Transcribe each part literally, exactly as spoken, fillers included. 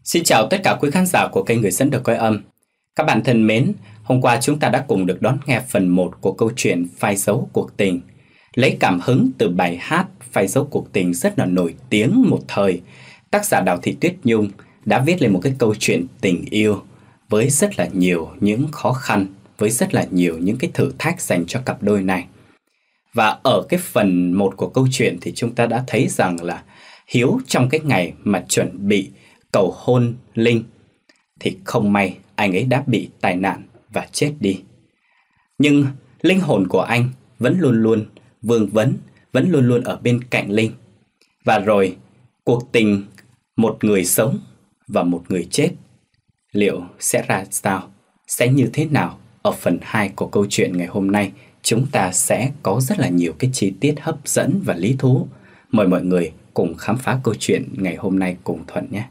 Xin chào tất cả quý khán giả của kênh Người Dẫn Được Cõi Âm. Các bạn thân mến, hôm qua chúng ta đã cùng được đón nghe phần một của câu chuyện Phai dấu cuộc tình. Lấy cảm hứng từ bài hát Phai dấu cuộc tình rất là nổi tiếng một thời, tác giả Đào Thị Tuyết Nhung đã viết lên một cái câu chuyện tình yêu với rất là nhiều những khó khăn, với rất là nhiều những cái thử thách dành cho cặp đôi này. Và ở cái phần một của câu chuyện thì chúng ta đã thấy rằng là Hiếu trong cái ngày mà chuẩn bị cầu hôn Linh thì không may anh ấy đã bị tai nạn và chết đi. Nhưng linh hồn của anh vẫn luôn luôn vương vấn, vẫn luôn luôn ở bên cạnh Linh. Và rồi cuộc tình một người sống và một người chết liệu sẽ ra sao, sẽ như thế nào? Ở phần hai của câu chuyện ngày hôm nay chúng ta sẽ có rất là nhiều cái chi tiết hấp dẫn và lý thú. Mời mọi người cùng khám phá câu chuyện ngày hôm nay cùng Thuận nhé.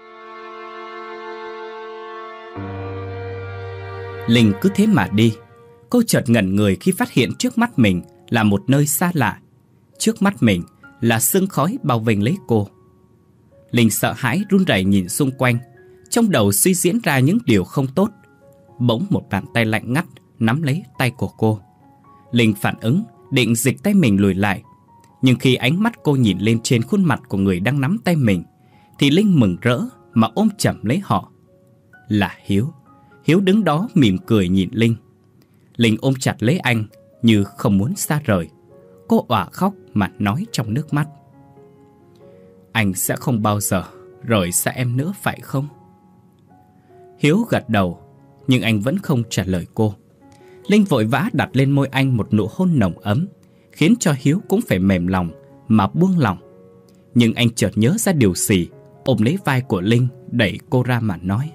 Linh cứ thế mà đi. Cô chợt ngẩn người khi phát hiện trước mắt mình là một nơi xa lạ. Trước mắt mình là sương khói bao vây lấy cô. Linh sợ hãi run rẩy nhìn xung quanh, trong đầu suy diễn ra những điều không tốt. Bỗng một bàn tay lạnh ngắt nắm lấy tay của cô. Linh phản ứng, định dịch tay mình lùi lại. Nhưng khi ánh mắt cô nhìn lên trên khuôn mặt của người đang nắm tay mình, thì Linh mừng rỡ mà ôm chầm lấy họ. Là Hiếu. Hiếu đứng đó mỉm cười nhìn Linh. Linh ôm chặt lấy anh như không muốn xa rời. Cô òa khóc mà nói trong nước mắt: "Anh sẽ không bao giờ rời xa em nữa phải không?" Hiếu gật đầu, nhưng anh vẫn không trả lời cô. Linh vội vã đặt lên môi anh một nụ hôn nồng ấm, khiến cho Hiếu cũng phải mềm lòng mà buông lòng. Nhưng anh chợt nhớ ra điều gì, ôm lấy vai của Linh, đẩy cô ra mà nói: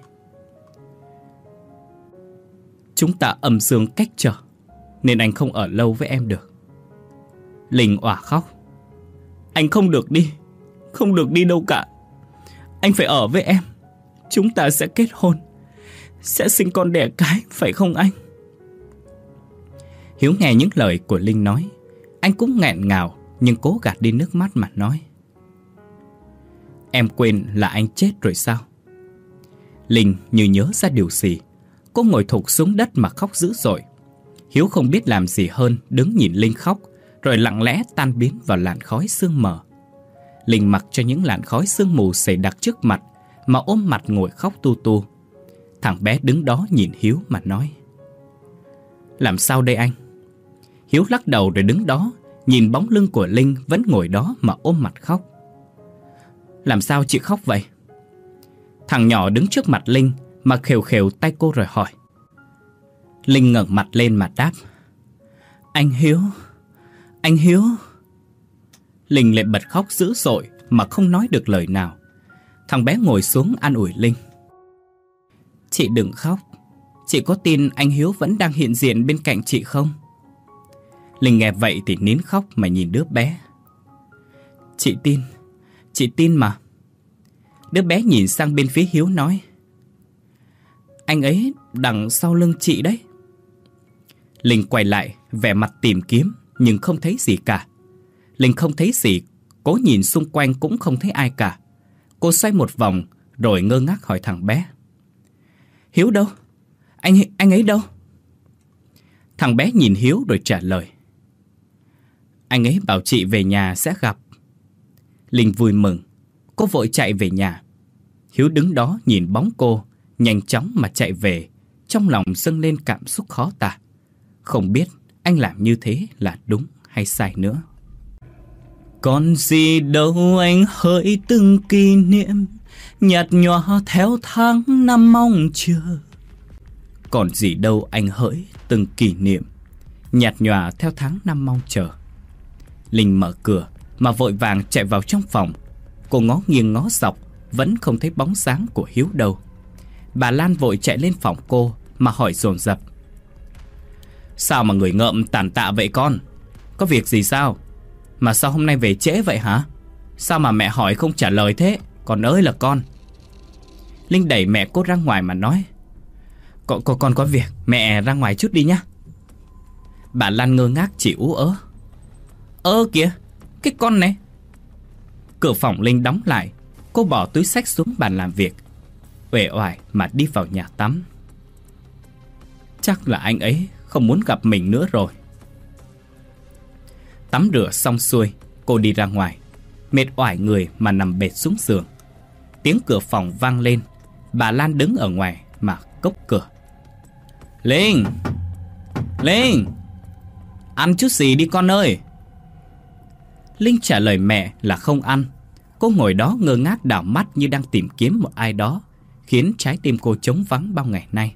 "Chúng ta âm dương cách trở, nên anh không ở lâu với em được." Linh òa khóc: "Anh không được đi, không được đi đâu cả. Anh phải ở với em. Chúng ta sẽ kết hôn, sẽ sinh con đẻ cái, phải không anh?" Hiếu nghe những lời của Linh nói, anh cũng nghẹn ngào nhưng cố gạt đi nước mắt mà nói: "Em quên là anh chết rồi sao?" Linh như nhớ ra điều gì, cô ngồi thụp xuống đất mà khóc dữ dội. Hiếu không biết làm gì hơn đứng nhìn Linh khóc, rồi lặng lẽ tan biến vào làn khói sương mờ. Linh mặc cho những làn khói sương mù dày đặc trước mặt mà ôm mặt ngồi khóc tu tu. Thằng bé đứng đó nhìn Hiếu mà nói: "Làm sao đây anh?" Hiếu lắc đầu rồi đứng đó nhìn bóng lưng của Linh vẫn ngồi đó mà ôm mặt khóc. "Làm sao chị khóc vậy?" Thằng nhỏ đứng trước mặt Linh mà khều khều tay cô rồi hỏi. Linh ngẩng mặt lên mà đáp: "Anh Hiếu, anh Hiếu." Linh lại bật khóc dữ dội mà không nói được lời nào. Thằng bé ngồi xuống an ủi Linh: "Chị đừng khóc. Chị có tin anh Hiếu vẫn đang hiện diện bên cạnh chị không?" Linh nghe vậy thì nín khóc mà nhìn đứa bé. "Chị tin, chị tin mà." Đứa bé nhìn sang bên phía Hiếu nói: "Anh ấy đằng sau lưng chị đấy." Linh quay lại, vẻ mặt tìm kiếm nhưng không thấy gì cả. Linh không thấy gì, cố nhìn xung quanh cũng không thấy ai cả. Cô xoay một vòng rồi ngơ ngác hỏi thằng bé: "Hiếu đâu? Anh, anh ấy đâu?" Thằng bé nhìn Hiếu rồi trả lời: "Anh ấy bảo chị về nhà sẽ gặp." Linh vui mừng, cô vội chạy về nhà. Hiếu đứng đó nhìn bóng cô nhanh chóng mà chạy về, trong lòng dâng lên cảm xúc khó tả. Không biết anh làm như thế là đúng hay sai nữa. Còn gì đâu anh hỡi từng kỷ niệm nhạt nhòa theo tháng năm mong chờ. Còn gì đâu anh hỡi từng kỷ niệm nhạt nhòa theo tháng năm mong chờ. Linh mở cửa mà vội vàng chạy vào trong phòng. Cô ngó nghiêng ngó dọc vẫn không thấy bóng dáng của Hiếu đâu. Bà Lan vội chạy lên phòng cô mà hỏi dồn dập: "Sao mà người ngợm tàn tạ vậy con? Có việc gì sao? Mà sao hôm nay về trễ vậy hả? Sao mà mẹ hỏi không trả lời thế? Con ơi là con." Linh đẩy mẹ cô ra ngoài mà nói: Con, con, con có việc, mẹ ra ngoài chút đi nhá." Bà Lan ngơ ngác chỉ ú ớ: "Ơ kìa, cái con này." Cửa phòng Linh đóng lại. Cô bỏ túi xách xuống bàn làm việc. uể oải mà đi vào nhà tắm. Chắc là anh ấy không muốn gặp mình nữa rồi. Tắm rửa xong xuôi, cô đi ra ngoài, mệt oải người mà nằm bệt xuống giường. Tiếng cửa phòng vang lên. Bà Lan đứng ở ngoài mà cốc cửa. Linh! Linh! Ăn chút gì đi con ơi! Linh trả lời mẹ là không ăn. Cô ngồi đó ngơ ngác đảo mắt như đang tìm kiếm một ai đó, khiến trái tim cô trống vắng bao ngày nay.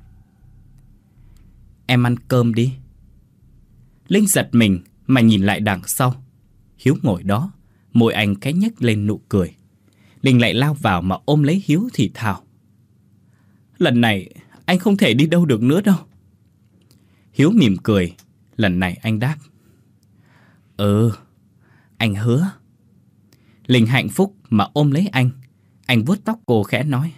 Em ăn cơm đi. Linh giật mình mà nhìn lại đằng sau. Hiếu ngồi đó, môi anh khẽ nhếch lên nụ cười. Linh lại lao vào mà ôm lấy Hiếu thì thào. Lần này anh không thể đi đâu được nữa đâu. Hiếu mỉm cười. Lần này anh đáp. Ừ, anh hứa. Linh hạnh phúc mà ôm lấy anh. Anh vuốt tóc cô khẽ nói.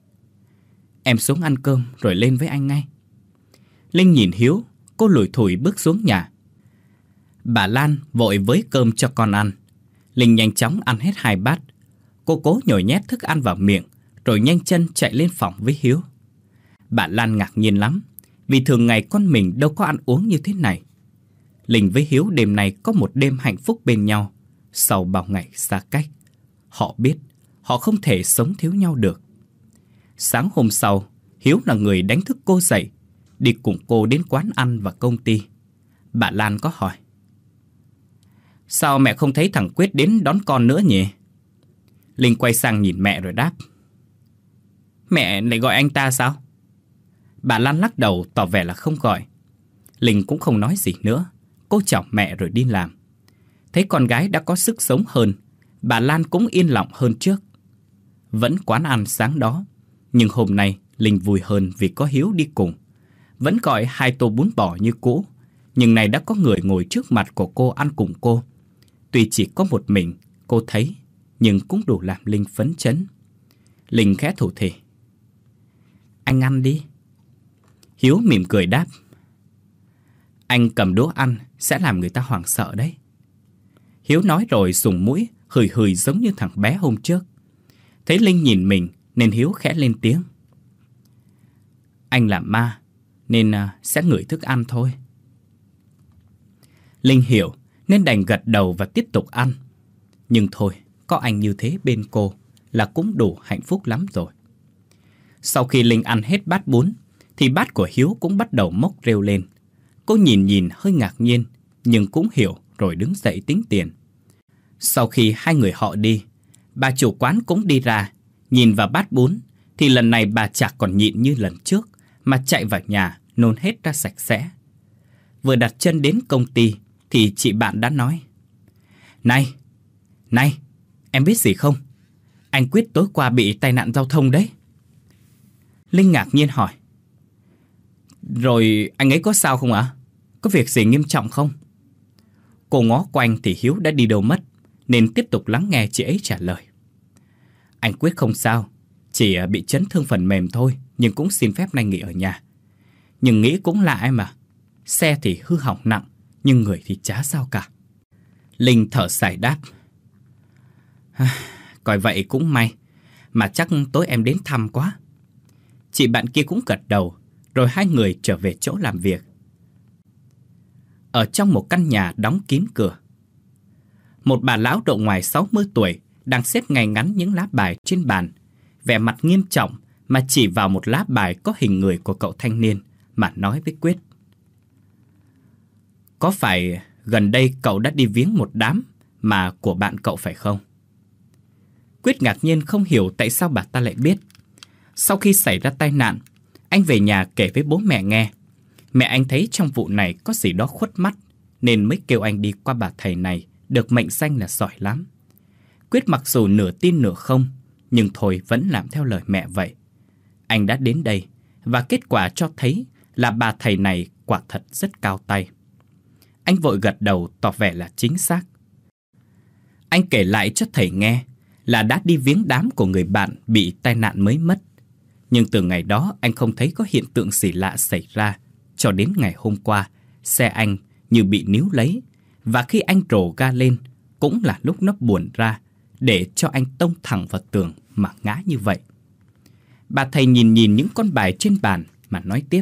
Em xuống ăn cơm rồi lên với anh ngay. Linh nhìn Hiếu. Cô lủi thủi bước xuống nhà. Bà Lan vội với cơm cho con ăn. Linh nhanh chóng ăn hết hai bát. Cô cố nhồi nhét thức ăn vào miệng, rồi nhanh chân chạy lên phòng với Hiếu. Bà Lan ngạc nhiên lắm, vì thường ngày con mình đâu có ăn uống như thế này. Linh với Hiếu đêm nay có một đêm hạnh phúc bên nhau. Sau bao ngày xa cách, họ biết họ không thể sống thiếu nhau được. Sáng hôm sau, Hiếu là người đánh thức cô dậy, đi cùng cô đến quán ăn và công ty. Bà Lan có hỏi. Sao mẹ không thấy thằng Quyết đến đón con nữa nhỉ? Linh quay sang nhìn mẹ rồi đáp. Mẹ lại gọi anh ta sao? Bà Lan lắc đầu tỏ vẻ là không gọi. Linh cũng không nói gì nữa. Cô chào mẹ rồi đi làm. Thấy con gái đã có sức sống hơn, bà Lan cũng yên lòng hơn trước. Vẫn quán ăn sáng đó, nhưng hôm nay Linh vui hơn vì có Hiếu đi cùng. Vẫn gọi hai tô bún bò như cũ, nhưng này đã có người ngồi trước mặt của cô ăn cùng cô. Tuy chỉ có một mình, cô thấy, nhưng cũng đủ làm Linh phấn chấn. Linh khẽ thủ thỉ. Anh ăn đi. Hiếu mỉm cười đáp. Anh cầm đũa ăn sẽ làm người ta hoảng sợ đấy. Hiếu nói rồi sùng mũi, hửi hửi giống như thằng bé hôm trước. Thấy Linh nhìn mình nên Hiếu khẽ lên tiếng. Anh là ma, nên sẽ ngửi thức ăn thôi. Linh hiểu nên đành gật đầu và tiếp tục ăn. Nhưng thôi, có anh như thế bên cô là cũng đủ hạnh phúc lắm rồi. Sau khi Linh ăn hết bát bún, thì bát của Hiếu cũng bắt đầu mốc rêu lên. Cô nhìn nhìn hơi ngạc nhiên, nhưng cũng hiểu rồi đứng dậy tính tiền. Sau khi hai người họ đi, bà chủ quán cũng đi ra. Nhìn vào bát bún, thì lần này bà chả còn nhịn như lần trước, mà chạy vào nhà nôn hết ra sạch sẽ. Vừa đặt chân đến công ty, thì chị bạn đã nói. Này, này, em biết gì không? Anh Quyết tối qua bị tai nạn giao thông đấy. Linh ngạc nhiên hỏi. Rồi anh ấy có sao không ạ? Có việc gì nghiêm trọng không? Cô ngó quanh thì Hiếu đã đi đâu mất, nên tiếp tục lắng nghe chị ấy trả lời. Anh Quyết không sao, chỉ bị chấn thương phần mềm thôi, nhưng cũng xin phép nay nghỉ ở nhà. Nhưng nghĩ cũng lạ em mà. Xe thì hư hỏng nặng, nhưng người thì chả sao cả. Linh thở dài đáp. Coi vậy cũng may, mà chắc tối em đến thăm quá. Chị bạn kia cũng gật đầu, rồi hai người trở về chỗ làm việc. Ở trong một căn nhà đóng kín cửa, một bà lão độ ngoài sáu mươi tuổi đang xếp ngay ngắn những lá bài trên bàn, vẻ mặt nghiêm trọng mà chỉ vào một lá bài có hình người của cậu thanh niên mà nói với Quyết. Có phải gần đây cậu đã đi viếng một đám mà của bạn cậu phải không? Quyết ngạc nhiên không hiểu tại sao bà ta lại biết. Sau khi xảy ra tai nạn, anh về nhà kể với bố mẹ nghe. Mẹ anh thấy trong vụ này có gì đó khuất mắt, nên mới kêu anh đi qua bà thầy này, được mệnh danh là giỏi lắm. Quyết mặc dù nửa tin nửa không, nhưng thôi vẫn làm theo lời mẹ vậy. Anh đã đến đây, và kết quả cho thấy là bà thầy này quả thật rất cao tay. Anh vội gật đầu tỏ vẻ là chính xác. Anh kể lại cho thầy nghe là đã đi viếng đám của người bạn bị tai nạn mới mất. Nhưng từ ngày đó anh không thấy có hiện tượng gì lạ xảy ra, cho đến ngày hôm qua, xe anh như bị níu lấy, và khi anh rồ ga lên, cũng là lúc nó buồn ra, để cho anh tông thẳng vào tường mà ngã như vậy. Bà thầy nhìn nhìn những con bài trên bàn mà nói tiếp.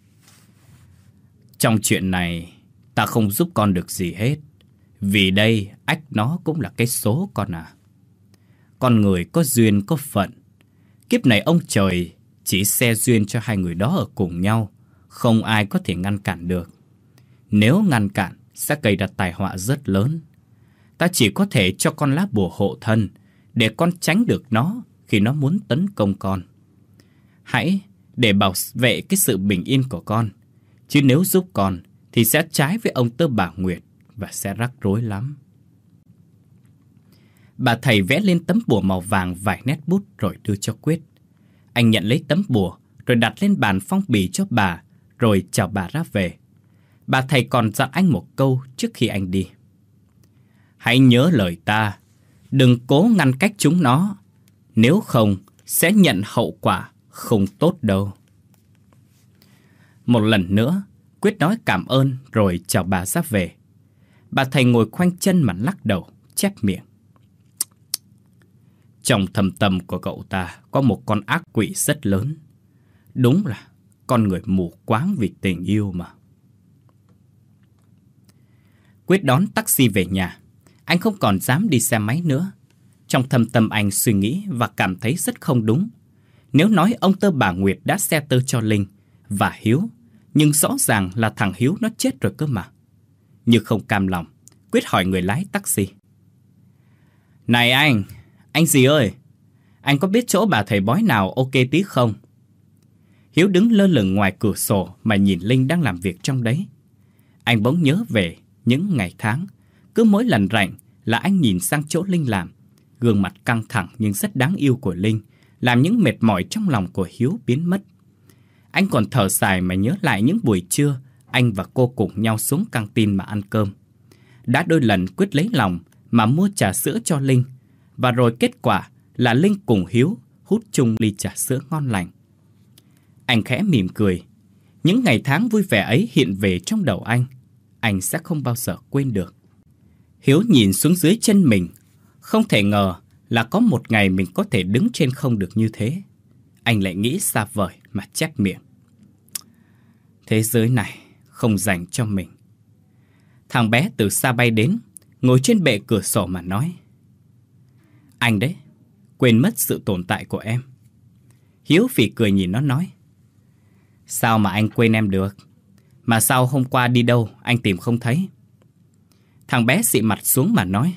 Trong chuyện này, ta không giúp con được gì hết. Vì đây, ách nó cũng là cái số con à. Con người có duyên có phận. Kiếp này ông trời chỉ xe duyên cho hai người đó ở cùng nhau. Không ai có thể ngăn cản được. Nếu ngăn cản, sẽ gây ra tai họa rất lớn. Ta chỉ có thể cho con lá bùa hộ thân, để con tránh được nó khi nó muốn tấn công con. Hãy để bảo vệ cái sự bình yên của con. Chứ nếu giúp con thì sẽ trái với ông Tơ Bà Nguyệt và sẽ rắc rối lắm. Bà thầy vẽ lên tấm bùa màu vàng vài nét bút rồi đưa cho Quyết. Anh nhận lấy tấm bùa rồi đặt lên bàn phong bì cho bà, rồi chào bà ra về. Bà thầy còn dặn anh một câu trước khi anh đi. Hãy nhớ lời ta, đừng cố ngăn cách chúng nó, nếu không sẽ nhận hậu quả không tốt đâu. Một lần nữa, Quyết nói cảm ơn rồi chào bà ra về. Bà thầy ngồi khoanh chân mà lắc đầu, chép miệng. Trong thâm tâm của cậu ta có một con ác quỷ rất lớn. Đúng là con người mù quáng vì tình yêu mà. Quyết đón taxi về nhà. Anh không còn dám đi xe máy nữa. Trong thâm tâm anh suy nghĩ và cảm thấy rất không đúng. Nếu nói ông Tơ Bà Nguyệt đã xe tơ cho Linh và Hiếu, nhưng rõ ràng là thằng Hiếu nó chết rồi cơ mà. Như không cam lòng, Quyết hỏi người lái taxi. Này anh, anh gì ơi, anh có biết chỗ bà thầy bói nào ok tí không? Hiếu đứng lơ lửng ngoài cửa sổ mà nhìn Linh đang làm việc trong đấy. Anh bỗng nhớ về những ngày tháng, cứ mỗi lần rảnh là anh nhìn sang chỗ Linh làm. Gương mặt căng thẳng nhưng rất đáng yêu của Linh làm những mệt mỏi trong lòng của Hiếu biến mất. Anh còn thở dài mà nhớ lại những buổi trưa anh và cô cùng nhau xuống căng tin mà ăn cơm. Đã đôi lần Quyết lấy lòng mà mua trà sữa cho Linh, và rồi kết quả là Linh cùng Hiếu hút chung ly trà sữa ngon lành. Anh khẽ mỉm cười. Những ngày tháng vui vẻ ấy hiện về trong đầu anh. Anh sẽ không bao giờ quên được. Hiếu nhìn xuống dưới chân mình. Không thể ngờ là có một ngày mình có thể đứng trên không được như thế. Anh lại nghĩ xa vời mà chép miệng. Thế giới này không dành cho mình. Thằng bé từ xa bay đến, ngồi trên bệ cửa sổ mà nói. Anh đấy, quên mất sự tồn tại của em. Hiếu phì cười nhìn nó nói. Sao mà anh quên em được? Mà sao hôm qua đi đâu anh tìm không thấy? Thằng bé xị mặt xuống mà nói.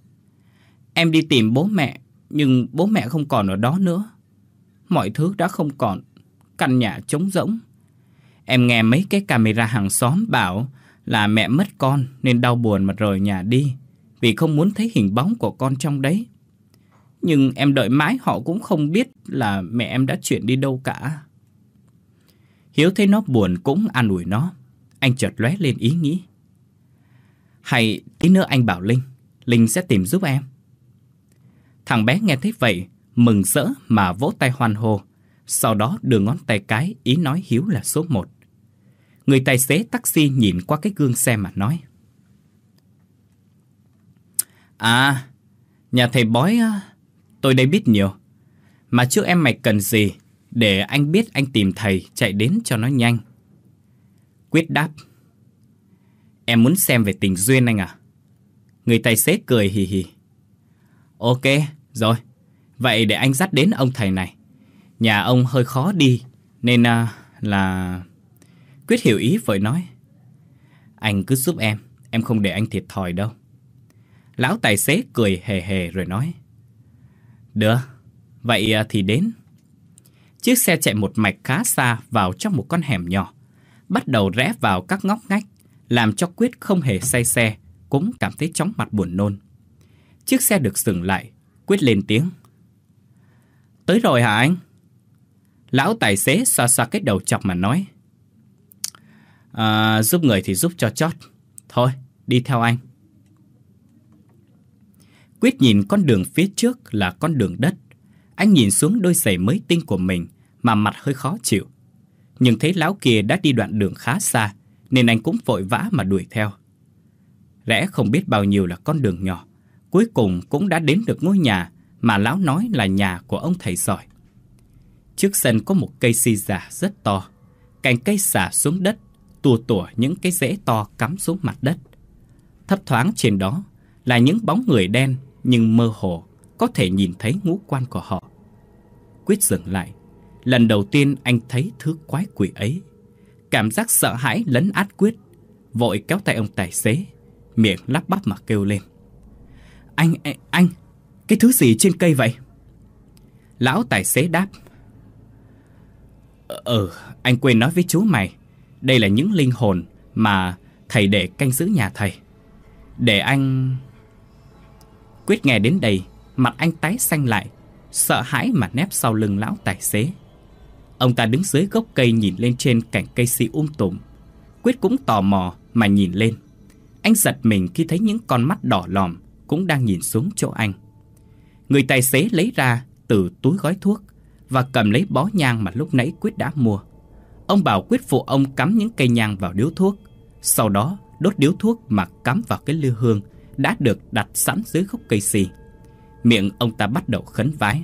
Em đi tìm bố mẹ, nhưng bố mẹ không còn ở đó nữa. Mọi thứ đã không còn, căn nhà trống rỗng. Em nghe mấy cái camera hàng xóm bảo là mẹ mất con nên đau buồn mà rời nhà đi, vì không muốn thấy hình bóng của con trong đấy. Nhưng em đợi mãi họ cũng không biết là mẹ em đã chuyển đi đâu cả. Hiếu thấy nó buồn cũng an ủi nó. Anh chợt lóe lên ý nghĩ. Hay tí nữa anh bảo Linh, Linh sẽ tìm giúp em. Thằng bé nghe thấy vậy, mừng rỡ mà vỗ tay hoan hô. Sau đó đưa ngón tay cái ý nói Hiếu là số một. Người tài xế taxi nhìn qua cái gương xe mà nói. À, nhà thầy bói tôi đây biết nhiều. Mà trước em mày cần gì để anh biết anh tìm thầy chạy đến cho nó nhanh. Quyết đáp. Em muốn xem về tình duyên anh à? Người tài xế cười hì hì. Ok, rồi. Vậy để anh dắt đến ông thầy này. Nhà ông hơi khó đi, nên uh, là... Quyết hiểu ý vội nói. Anh cứ giúp em, em không để anh thiệt thòi đâu. Lão tài xế cười hề hề rồi nói. Được, vậy thì đến. Chiếc xe chạy một mạch khá xa vào trong một con hẻm nhỏ, bắt đầu rẽ vào các ngóc ngách, làm cho Quyết không hề say xe, cũng cảm thấy chóng mặt buồn nôn. Chiếc xe được dừng lại, Quyết lên tiếng. Tới rồi hả anh? Lão tài xế xoa xoa cái đầu chọc mà nói. À, giúp người thì giúp cho chót. Thôi, đi theo anh. Quyết nhìn con đường phía trước là con đường đất. Anh nhìn xuống đôi giày mới tinh của mình mà mặt hơi khó chịu. Nhưng thấy lão kia đã đi đoạn đường khá xa, nên anh cũng vội vã mà đuổi theo. Rẽ không biết bao nhiêu là con đường nhỏ, cuối cùng cũng đã đến được ngôi nhà mà lão nói là nhà của ông thầy giỏi. Trước sân có một cây si già rất to. Cành cây xả xuống đất, tua tủa những cái rễ to cắm xuống mặt đất. Thấp thoáng trên đó là những bóng người đen, nhưng mơ hồ có thể nhìn thấy ngũ quan của họ. Quyết dừng lại. Lần đầu tiên anh thấy thứ quái quỷ ấy. Cảm giác sợ hãi lấn át Quyết, vội kéo tay ông tài xế, miệng lắp bắp mà kêu lên: Anh, anh, anh, cái thứ gì trên cây vậy? Lão tài xế đáp: Ừ, anh quên nói với chú mày, đây là những linh hồn mà thầy để canh giữ nhà thầy. Để anh... Quyết nghe đến đây, mặt anh tái xanh lại, sợ hãi mà nép sau lưng lão tài xế. Ông ta đứng dưới gốc cây nhìn lên trên cành cây si um tùm. Quyết cũng tò mò mà nhìn lên. Anh giật mình khi thấy những con mắt đỏ lòm cũng đang nhìn xuống chỗ anh. Người tài xế lấy ra từ túi gói thuốc và cầm lấy bó nhang mà lúc nãy Quyết đã mua. Ông bảo Quyết phụ ông cắm những cây nhang vào điếu thuốc, sau đó đốt điếu thuốc mà cắm vào cái lư hương đã được đặt sẵn dưới gốc cây si. Miệng ông ta bắt đầu khấn vái: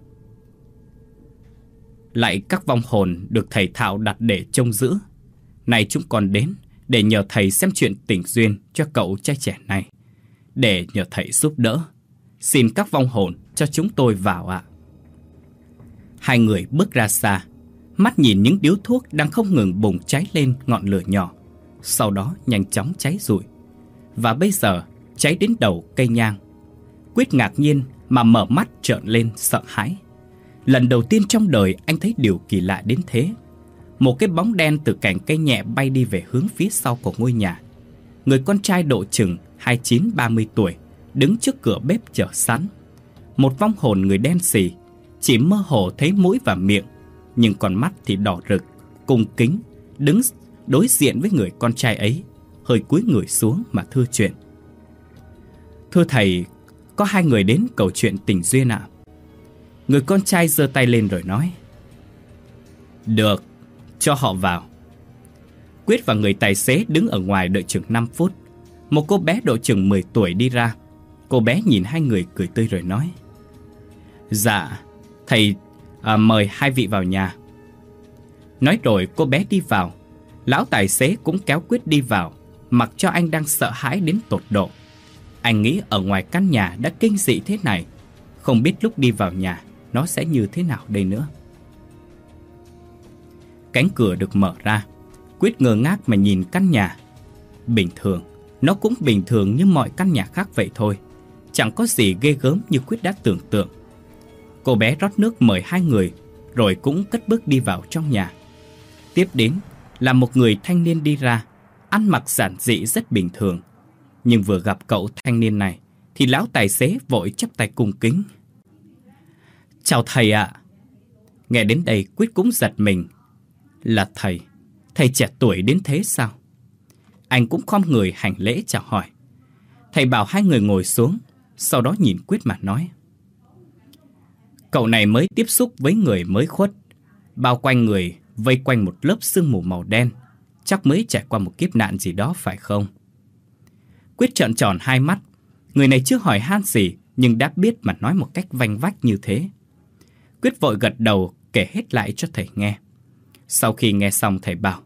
Lạy các vong hồn được thầy Thạo đặt để trông giữ, nay chúng con đến để nhờ thầy xem chuyện tình duyên cho cậu trai trẻ này, để nhờ thầy giúp đỡ. Xin các vong hồn cho chúng tôi vào ạ. Hai người bước ra xa, mắt nhìn những điếu thuốc đang không ngừng bùng cháy lên ngọn lửa nhỏ, sau đó nhanh chóng cháy rụi, và bây giờ cháy đến đầu cây nhang. Quyết ngạc nhiên mà mở mắt trợn lên sợ hãi. Lần đầu tiên trong đời anh thấy điều kỳ lạ đến thế. Một cái bóng đen từ cành cây nhẹ bay đi về hướng phía sau của ngôi nhà. Người con trai độ chừng hai mươi chín ba mươi tuổi đứng trước cửa bếp chờ sẵn. Một vong hồn người đen xì, chỉ mơ hồ thấy mũi và miệng, nhưng con mắt thì đỏ rực, cung kính, đứng đối diện với người con trai ấy, hơi cúi người xuống mà thưa chuyện. Thưa thầy, có hai người đến cầu chuyện tình duyên ạ. Người con trai giơ tay lên rồi nói: Được, cho họ vào. Quyết và người tài xế đứng ở ngoài đợi chừng năm phút. Một cô bé độ chừng mười tuổi đi ra. Cô bé nhìn hai người cười tươi rồi nói: Dạ, thầy à, mời hai vị vào nhà. Nói rồi cô bé đi vào. Lão tài xế cũng kéo Quyết đi vào, mặc cho anh đang sợ hãi đến tột độ. Anh nghĩ ở ngoài căn nhà đã kinh dị thế này, không biết lúc đi vào nhà nó sẽ như thế nào đây nữa. Cánh cửa được mở ra. Quyết ngơ ngác mà nhìn căn nhà. Bình thường, nó cũng bình thường như mọi căn nhà khác vậy thôi, chẳng có gì ghê gớm như Quyết đã tưởng tượng. Cô bé rót nước mời hai người, rồi cũng cất bước đi vào trong nhà. Tiếp đến là một người thanh niên đi ra, ăn mặc giản dị rất bình thường. Nhưng vừa gặp cậu thanh niên này thì lão tài xế vội chắp tay cung kính: Chào thầy ạ. Nghe đến đây Quyết cũng giật mình. Là thầy? Thầy trẻ tuổi đến thế sao? Anh cũng khom người hành lễ chào hỏi. Thầy bảo hai người ngồi xuống, sau đó nhìn Quyết mà nói: Cậu này mới tiếp xúc với người mới khuất, bao quanh người vây quanh một lớp sương mù màu đen, chắc mới trải qua một kiếp nạn gì đó phải không? Quyết trợn tròn hai mắt. Người này chưa hỏi han gì nhưng đã biết mà nói một cách vanh vách như thế. Quyết vội gật đầu kể hết lại cho thầy nghe. Sau khi nghe xong thầy bảo: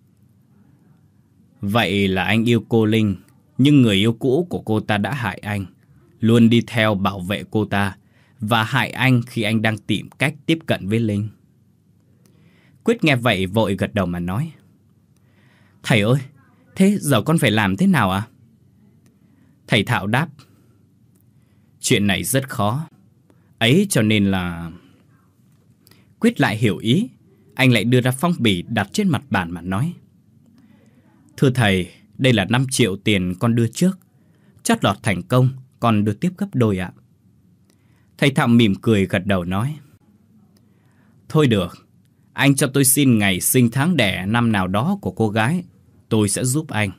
Vậy là anh yêu cô Linh, nhưng người yêu cũ của cô ta đã hại anh, luôn đi theo bảo vệ cô ta, và hại anh khi anh đang tìm cách tiếp cận với Linh. Quyết nghe vậy vội gật đầu mà nói: Thầy ơi, thế giờ con phải làm thế nào ạ? À? Thầy Thạo đáp: Chuyện này rất khó. Ấy cho nên là... Quyết lại hiểu ý. Anh lại đưa ra phong bì đặt trên mặt bàn mà nói: Thưa thầy, đây là năm triệu tiền con đưa trước. Chót lọt thành công, con đưa tiếp gấp đôi ạ. Thầy Thạo mỉm cười gật đầu nói: Thôi được, anh cho tôi xin ngày sinh tháng đẻ năm nào đó của cô gái, tôi sẽ giúp anh.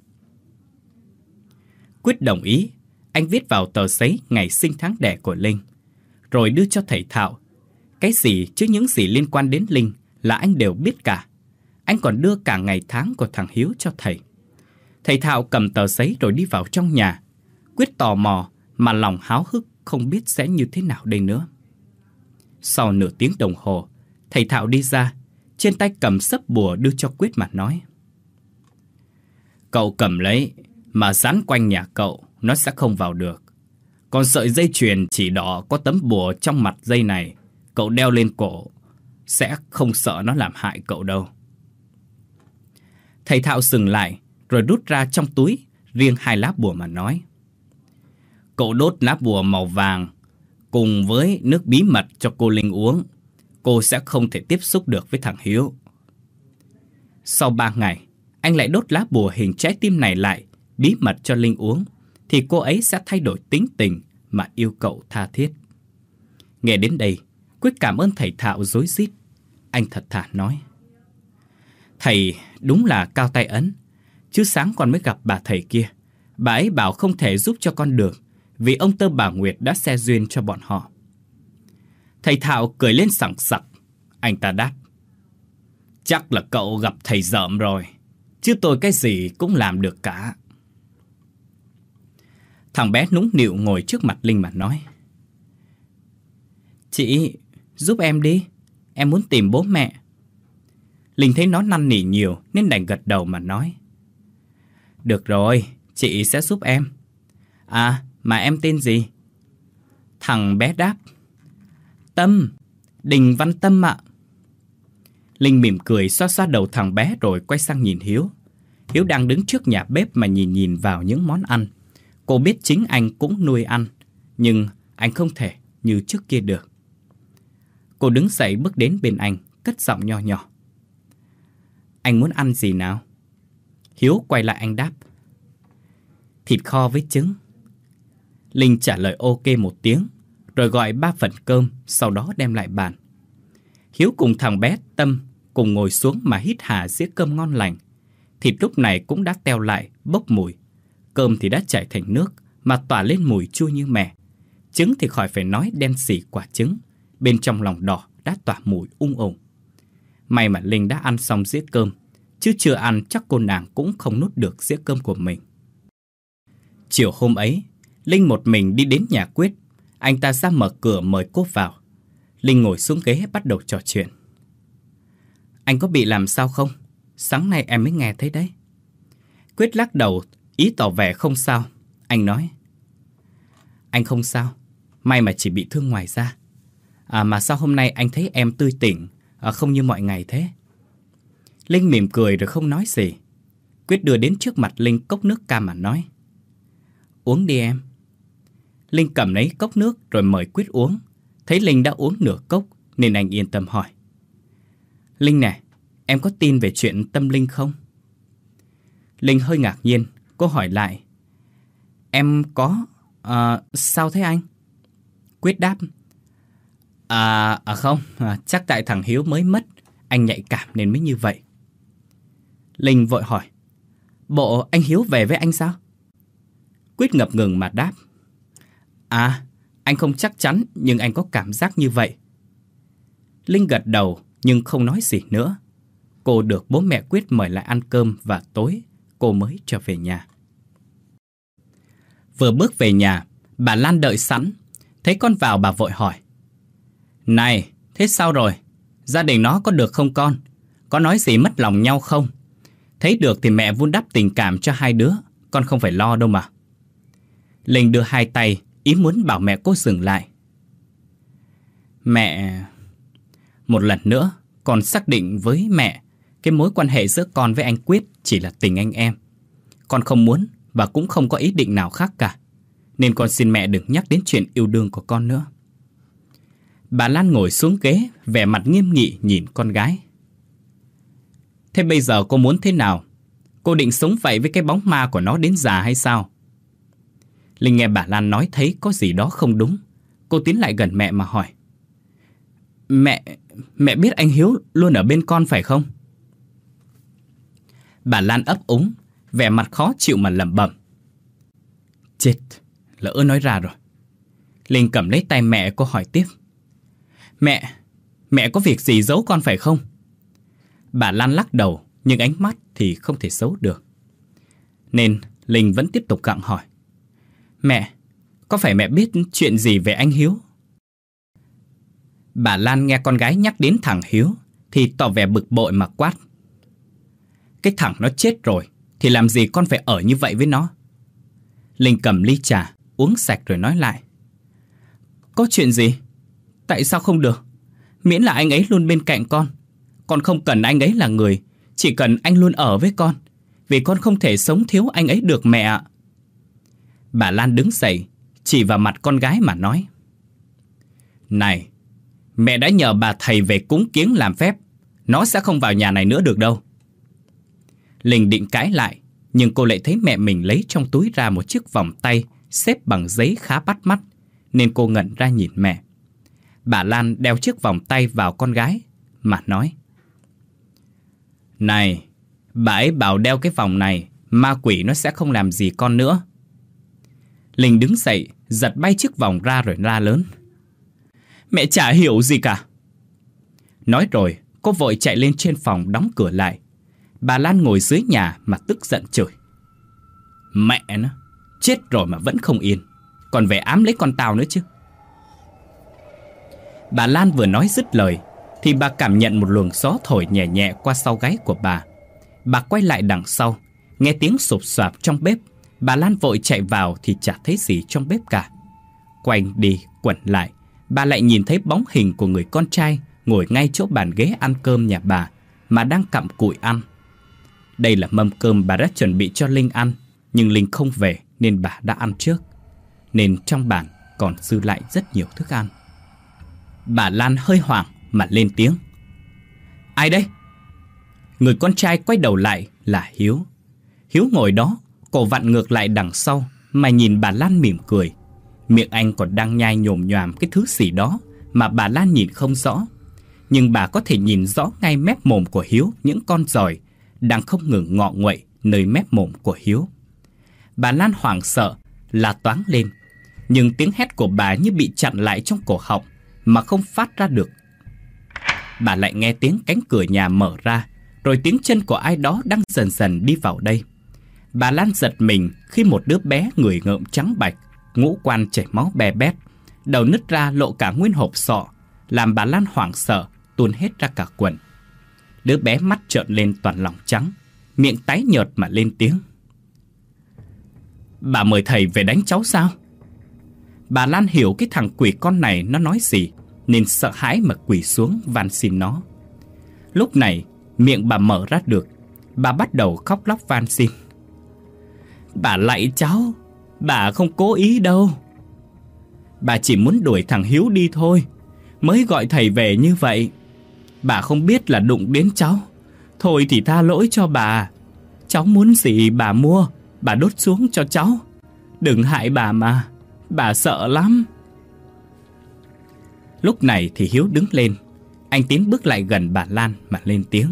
Quyết đồng ý. Anh viết vào tờ giấy ngày sinh tháng đẻ của Linh, rồi đưa cho thầy Thạo. Cái gì chứ những gì liên quan đến Linh là anh đều biết cả. Anh còn đưa cả ngày tháng của thằng Hiếu cho thầy. Thầy Thạo cầm tờ giấy rồi đi vào trong nhà. Quyết tò mò mà lòng háo hức không biết sẽ như thế nào đây nữa. Sau nửa tiếng đồng hồ, Thầy Thạo đi ra, trên tay cầm sấp bùa đưa cho Quyết mà nói: Cậu cầm lấy, mà dán quanh nhà cậu, nó sẽ không vào được. Còn sợi dây chuyền chỉ đỏ có tấm bùa trong mặt dây này, cậu đeo lên cổ, sẽ không sợ nó làm hại cậu đâu. Thầy Thạo dừng lại, rồi rút ra trong túi riêng hai lá bùa mà nói: Cậu đốt lá bùa màu vàng cùng với nước bí mật cho cô Linh uống. Cô sẽ không thể tiếp xúc được với thằng Hiếu. Sau ba ngày, anh lại đốt lá bùa hình trái tim này lại bí mật cho Linh uống, thì cô ấy sẽ thay đổi tính tình mà yêu cậu tha thiết. Nghe đến đây, Quyết cảm ơn thầy Thạo rối rít. Anh thật thà nói: Thầy đúng là cao tay ấn. Chứ sáng con mới gặp bà thầy kia, bà ấy bảo không thể giúp cho con được, vì ông Tơ bà Nguyệt đã xe duyên cho bọn họ. Thầy Thạo cười lên sảng sặc. Anh ta đáp: Chắc là cậu gặp thầy dởm rồi, chứ tôi cái gì cũng làm được cả. Thằng bé nũng nịu ngồi trước mặt Linh mà nói: Chị, giúp em đi, em muốn tìm bố mẹ. Linh thấy nó năn nỉ nhiều nên đành gật đầu mà nói: Được rồi, chị sẽ giúp em. À, mà em tên gì? Thằng bé đáp: Tâm, Đình Văn Tâm ạ. Linh mỉm cười xoa xoa đầu thằng bé rồi quay sang nhìn Hiếu. Hiếu đang đứng trước nhà bếp mà nhìn nhìn vào những món ăn. Cô biết chính anh cũng nuôi ăn, nhưng anh không thể như trước kia được. Cô đứng dậy bước đến bên anh, cất giọng nho nhỏ: Anh muốn ăn gì nào? Hiếu quay lại anh đáp: Thịt kho với trứng. Linh trả lời ok một tiếng, rồi gọi ba phần cơm, sau đó đem lại bàn. Hiếu cùng thằng bé Tâm cùng ngồi xuống mà hít hà dĩa cơm ngon lành. Thịt lúc này cũng đã teo lại, bốc mùi. Cơm thì đã chảy thành nước, mà tỏa lên mùi chua như mè. Trứng thì khỏi phải nói, đen xỉ quả trứng, bên trong lòng đỏ đã tỏa mùi ung ủng. May mà Linh đã ăn xong dĩa cơm, chứ chưa ăn chắc cô nàng cũng không nuốt được dĩa cơm của mình. Chiều hôm ấy, Linh một mình đi đến nhà Quyết. Anh ta ra mở cửa mời cô vào. Linh ngồi xuống ghế bắt đầu trò chuyện. Anh có bị làm sao không? Sáng nay em mới nghe thấy đấy. Quyết lắc đầu, ý tỏ vẻ không sao. Anh nói: Anh không sao, may mà chỉ bị thương ngoài da. À mà sao hôm nay anh thấy em tươi tỉnh, à, không như mọi ngày thế? Linh mỉm cười rồi không nói gì. Quyết đưa đến trước mặt Linh cốc nước cam mà nói: Uống đi em. Linh cầm lấy cốc nước rồi mời Quyết uống. Thấy Linh đã uống nửa cốc nên anh yên tâm hỏi: Linh này, em có tin về chuyện tâm linh không? Linh hơi ngạc nhiên, cô hỏi lại: Em có... À, sao thế anh? Quyết đáp: À, à không, à, chắc tại thằng Hiếu mới mất, anh nhạy cảm nên mới như vậy. Linh vội hỏi: Bộ anh Hiếu về với anh sao? Quyết ngập ngừng mà đáp: À, anh không chắc chắn, nhưng anh có cảm giác như vậy. Linh gật đầu nhưng không nói gì nữa. Cô được bố mẹ Quyết mời lại ăn cơm và tối cô mới trở về nhà. Vừa bước về nhà, bà Lan đợi sẵn. Thấy con vào bà vội hỏi: Này, thế sao rồi? Gia đình nó có được không con? Có nói gì mất lòng nhau không? Thấy được thì mẹ vun đắp tình cảm cho hai đứa, con không phải lo đâu mà. Linh đưa hai tay, ý muốn bảo mẹ cô dừng lại. Mẹ... Một lần nữa, con xác định với mẹ cái mối quan hệ giữa con với anh Quyết chỉ là tình anh em. Con không muốn và cũng không có ý định nào khác cả, nên con xin mẹ đừng nhắc đến chuyện yêu đương của con nữa. Bà Lan ngồi xuống ghế, vẻ mặt nghiêm nghị nhìn con gái. Thế bây giờ cô muốn thế nào? Cô định sống vậy với cái bóng ma của nó đến già hay sao? Linh nghe bà Lan nói thấy có gì đó không đúng. Cô tiến lại gần mẹ mà hỏi: Mẹ, mẹ biết anh Hiếu luôn ở bên con phải không? Bà Lan ấp úng, vẻ mặt khó chịu mà lẩm bẩm: Chết, lỡ nói ra rồi. Linh cầm lấy tay mẹ, cô hỏi tiếp: Mẹ, mẹ có việc gì giấu con phải không? Bà Lan lắc đầu, nhưng ánh mắt thì không thể giấu được. Nên Linh vẫn tiếp tục gặng hỏi: Mẹ, có phải mẹ biết chuyện gì về anh Hiếu? Bà Lan nghe con gái nhắc đến thằng Hiếu thì tỏ vẻ bực bội mà quát: Cái thằng nó chết rồi thì làm gì con phải ở như vậy với nó? Linh cầm ly trà uống sạch rồi nói lại: Có chuyện gì? Tại sao không được? Miễn là anh ấy luôn bên cạnh con. Con không cần anh ấy là người, chỉ cần anh luôn ở với con, vì con không thể sống thiếu anh ấy được mẹ ạ. Bà Lan đứng dậy, chỉ vào mặt con gái mà nói: Này, mẹ đã nhờ bà thầy về cúng kiếng làm phép, nó sẽ không vào nhà này nữa được đâu. Linh định cãi lại, nhưng cô lại thấy mẹ mình lấy trong túi ra một chiếc vòng tay xếp bằng giấy khá bắt mắt, nên cô ngẩn ra nhìn mẹ. Bà Lan đeo chiếc vòng tay vào con gái mà nói: Này, bà ấy bảo đeo cái vòng này, ma quỷ nó sẽ không làm gì con nữa. Linh đứng dậy, giật bay chiếc vòng ra rồi la lớn: Mẹ chả hiểu gì cả. Nói rồi, cô vội chạy lên trên phòng đóng cửa lại. Bà Lan ngồi dưới nhà mà tức giận chửi: Mẹ nó, chết rồi mà vẫn không yên, còn về ám lấy con tao nữa chứ. Bà Lan vừa nói dứt lời thì bà cảm nhận một luồng gió thổi nhẹ nhẹ qua sau gáy của bà. Bà quay lại đằng sau, nghe tiếng sụp soạp trong bếp. Bà Lan vội chạy vào thì chả thấy gì trong bếp cả. Quanh đi quẩn lại, bà lại nhìn thấy bóng hình của người con trai ngồi ngay chỗ bàn ghế ăn cơm nhà bà mà đang cặm cụi ăn. Đây là mâm cơm bà đã chuẩn bị cho Linh ăn, nhưng Linh không về nên bà đã ăn trước, nên trong bàn còn dư lại rất nhiều thức ăn. Bà Lan hơi hoảng mà lên tiếng: Ai đây? Người con trai quay đầu lại là Hiếu. Hiếu ngồi đó, cổ vặn ngược lại đằng sau mà nhìn bà Lan mỉm cười. Miệng anh còn đang nhai nhồm nhoàm cái thứ gì đó mà bà Lan nhìn không rõ. Nhưng bà có thể nhìn rõ ngay mép mồm của Hiếu những con giòi đang không ngừng ngọ nguậy nơi mép mồm của Hiếu. Bà Lan hoảng sợ la toáng lên, nhưng tiếng hét của bà như bị chặn lại trong cổ họng mà không phát ra được. Bà lại nghe tiếng cánh cửa nhà mở ra, rồi tiếng chân của ai đó đang dần dần đi vào đây. Bà Lan giật mình khi một đứa bé người ngợm trắng bạch, ngũ quan chảy máu be bét, đầu nứt ra lộ cả nguyên hộp sọ, làm bà Lan hoảng sợ tuôn hết ra cả quần. Đứa bé mắt trợn lên toàn lòng trắng, miệng tái nhợt mà lên tiếng: Bà mời thầy về đánh cháu sao? Bà Lan hiểu cái thằng quỷ con này nó nói gì, nên sợ hãi mà quỳ xuống van xin nó. Lúc này miệng bà mở ra được, bà bắt đầu khóc lóc van xin: Bà lạy cháu, bà không cố ý đâu. Bà chỉ muốn đuổi thằng Hiếu đi thôi, mới gọi thầy về như vậy. Bà không biết là đụng đến cháu, thôi thì tha lỗi cho bà. Cháu muốn gì bà mua, bà đốt xuống cho cháu. Đừng hại bà mà, bà sợ lắm. Lúc này thì Hiếu đứng lên. Anh tiến bước lại gần bà Lan mà lên tiếng: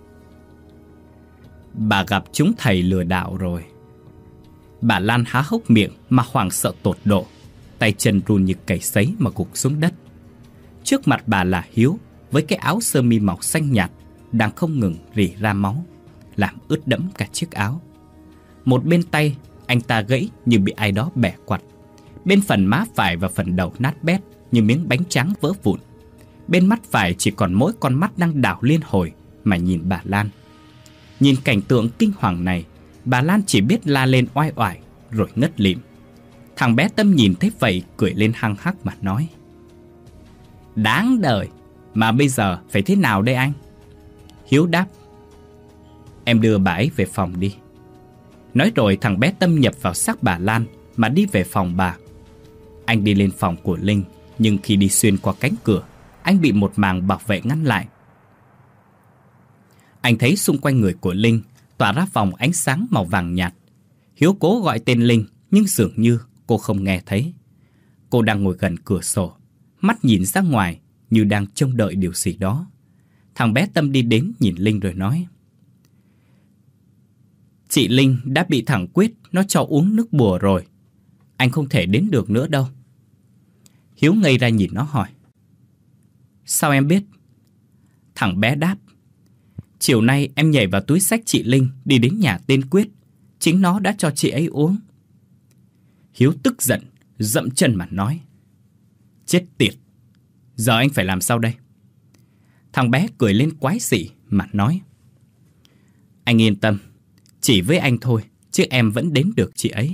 Bà gặp chúng thầy lừa đảo rồi. Bà Lan há hốc miệng mà hoảng sợ tột độ, tay chân run như cầy sấy mà gục xuống đất. Trước mặt bà là Hiếu với cái áo sơ mi màu xanh nhạt đang không ngừng rỉ ra máu, làm ướt đẫm cả chiếc áo. Một bên tay anh ta gãy như bị ai đó bẻ quặt. Bên phần má phải và phần đầu nát bét như miếng bánh tráng vỡ vụn. Bên mắt phải chỉ còn mỗi con mắt đang đảo liên hồi mà nhìn bà Lan. Nhìn cảnh tượng kinh hoàng này, bà Lan chỉ biết la lên oai oải rồi ngất lịm. Thằng bé Tâm nhìn thấy vậy cười lên hăng hắc mà nói: Đáng đời, mà bây giờ phải thế nào đây anh? Hiếu đáp: Em đưa bà ấy về phòng đi. Nói rồi thằng bé Tâm nhập vào xác bà Lan mà đi về phòng bà. Anh đi lên phòng của Linh, nhưng khi đi xuyên qua cánh cửa, anh bị một màn bảo vệ ngăn lại. Anh thấy xung quanh người của Linh tỏa ra vòng ánh sáng màu vàng nhạt. Hiếu cố gọi tên Linh, nhưng dường như cô không nghe thấy. Cô đang ngồi gần cửa sổ, mắt nhìn ra ngoài như đang trông đợi điều gì đó. Thằng bé Tâm đi đến nhìn Linh rồi nói: Chị Linh đã bị thằng Quyết nó cho uống nước bùa rồi. Anh không thể đến được nữa đâu. Hiếu ngây ra nhìn nó hỏi: Sao em biết? Thằng bé đáp: Chiều nay em nhảy vào túi xách chị Linh đi đến nhà tên Quyết. Chính nó đã cho chị ấy uống. Hiếu tức giận, dậm chân mà nói: Chết tiệt! Giờ anh phải làm sao đây? Thằng bé cười lên quái dị mà nói: Anh yên tâm, chỉ với anh thôi, chứ em vẫn đến được chị ấy.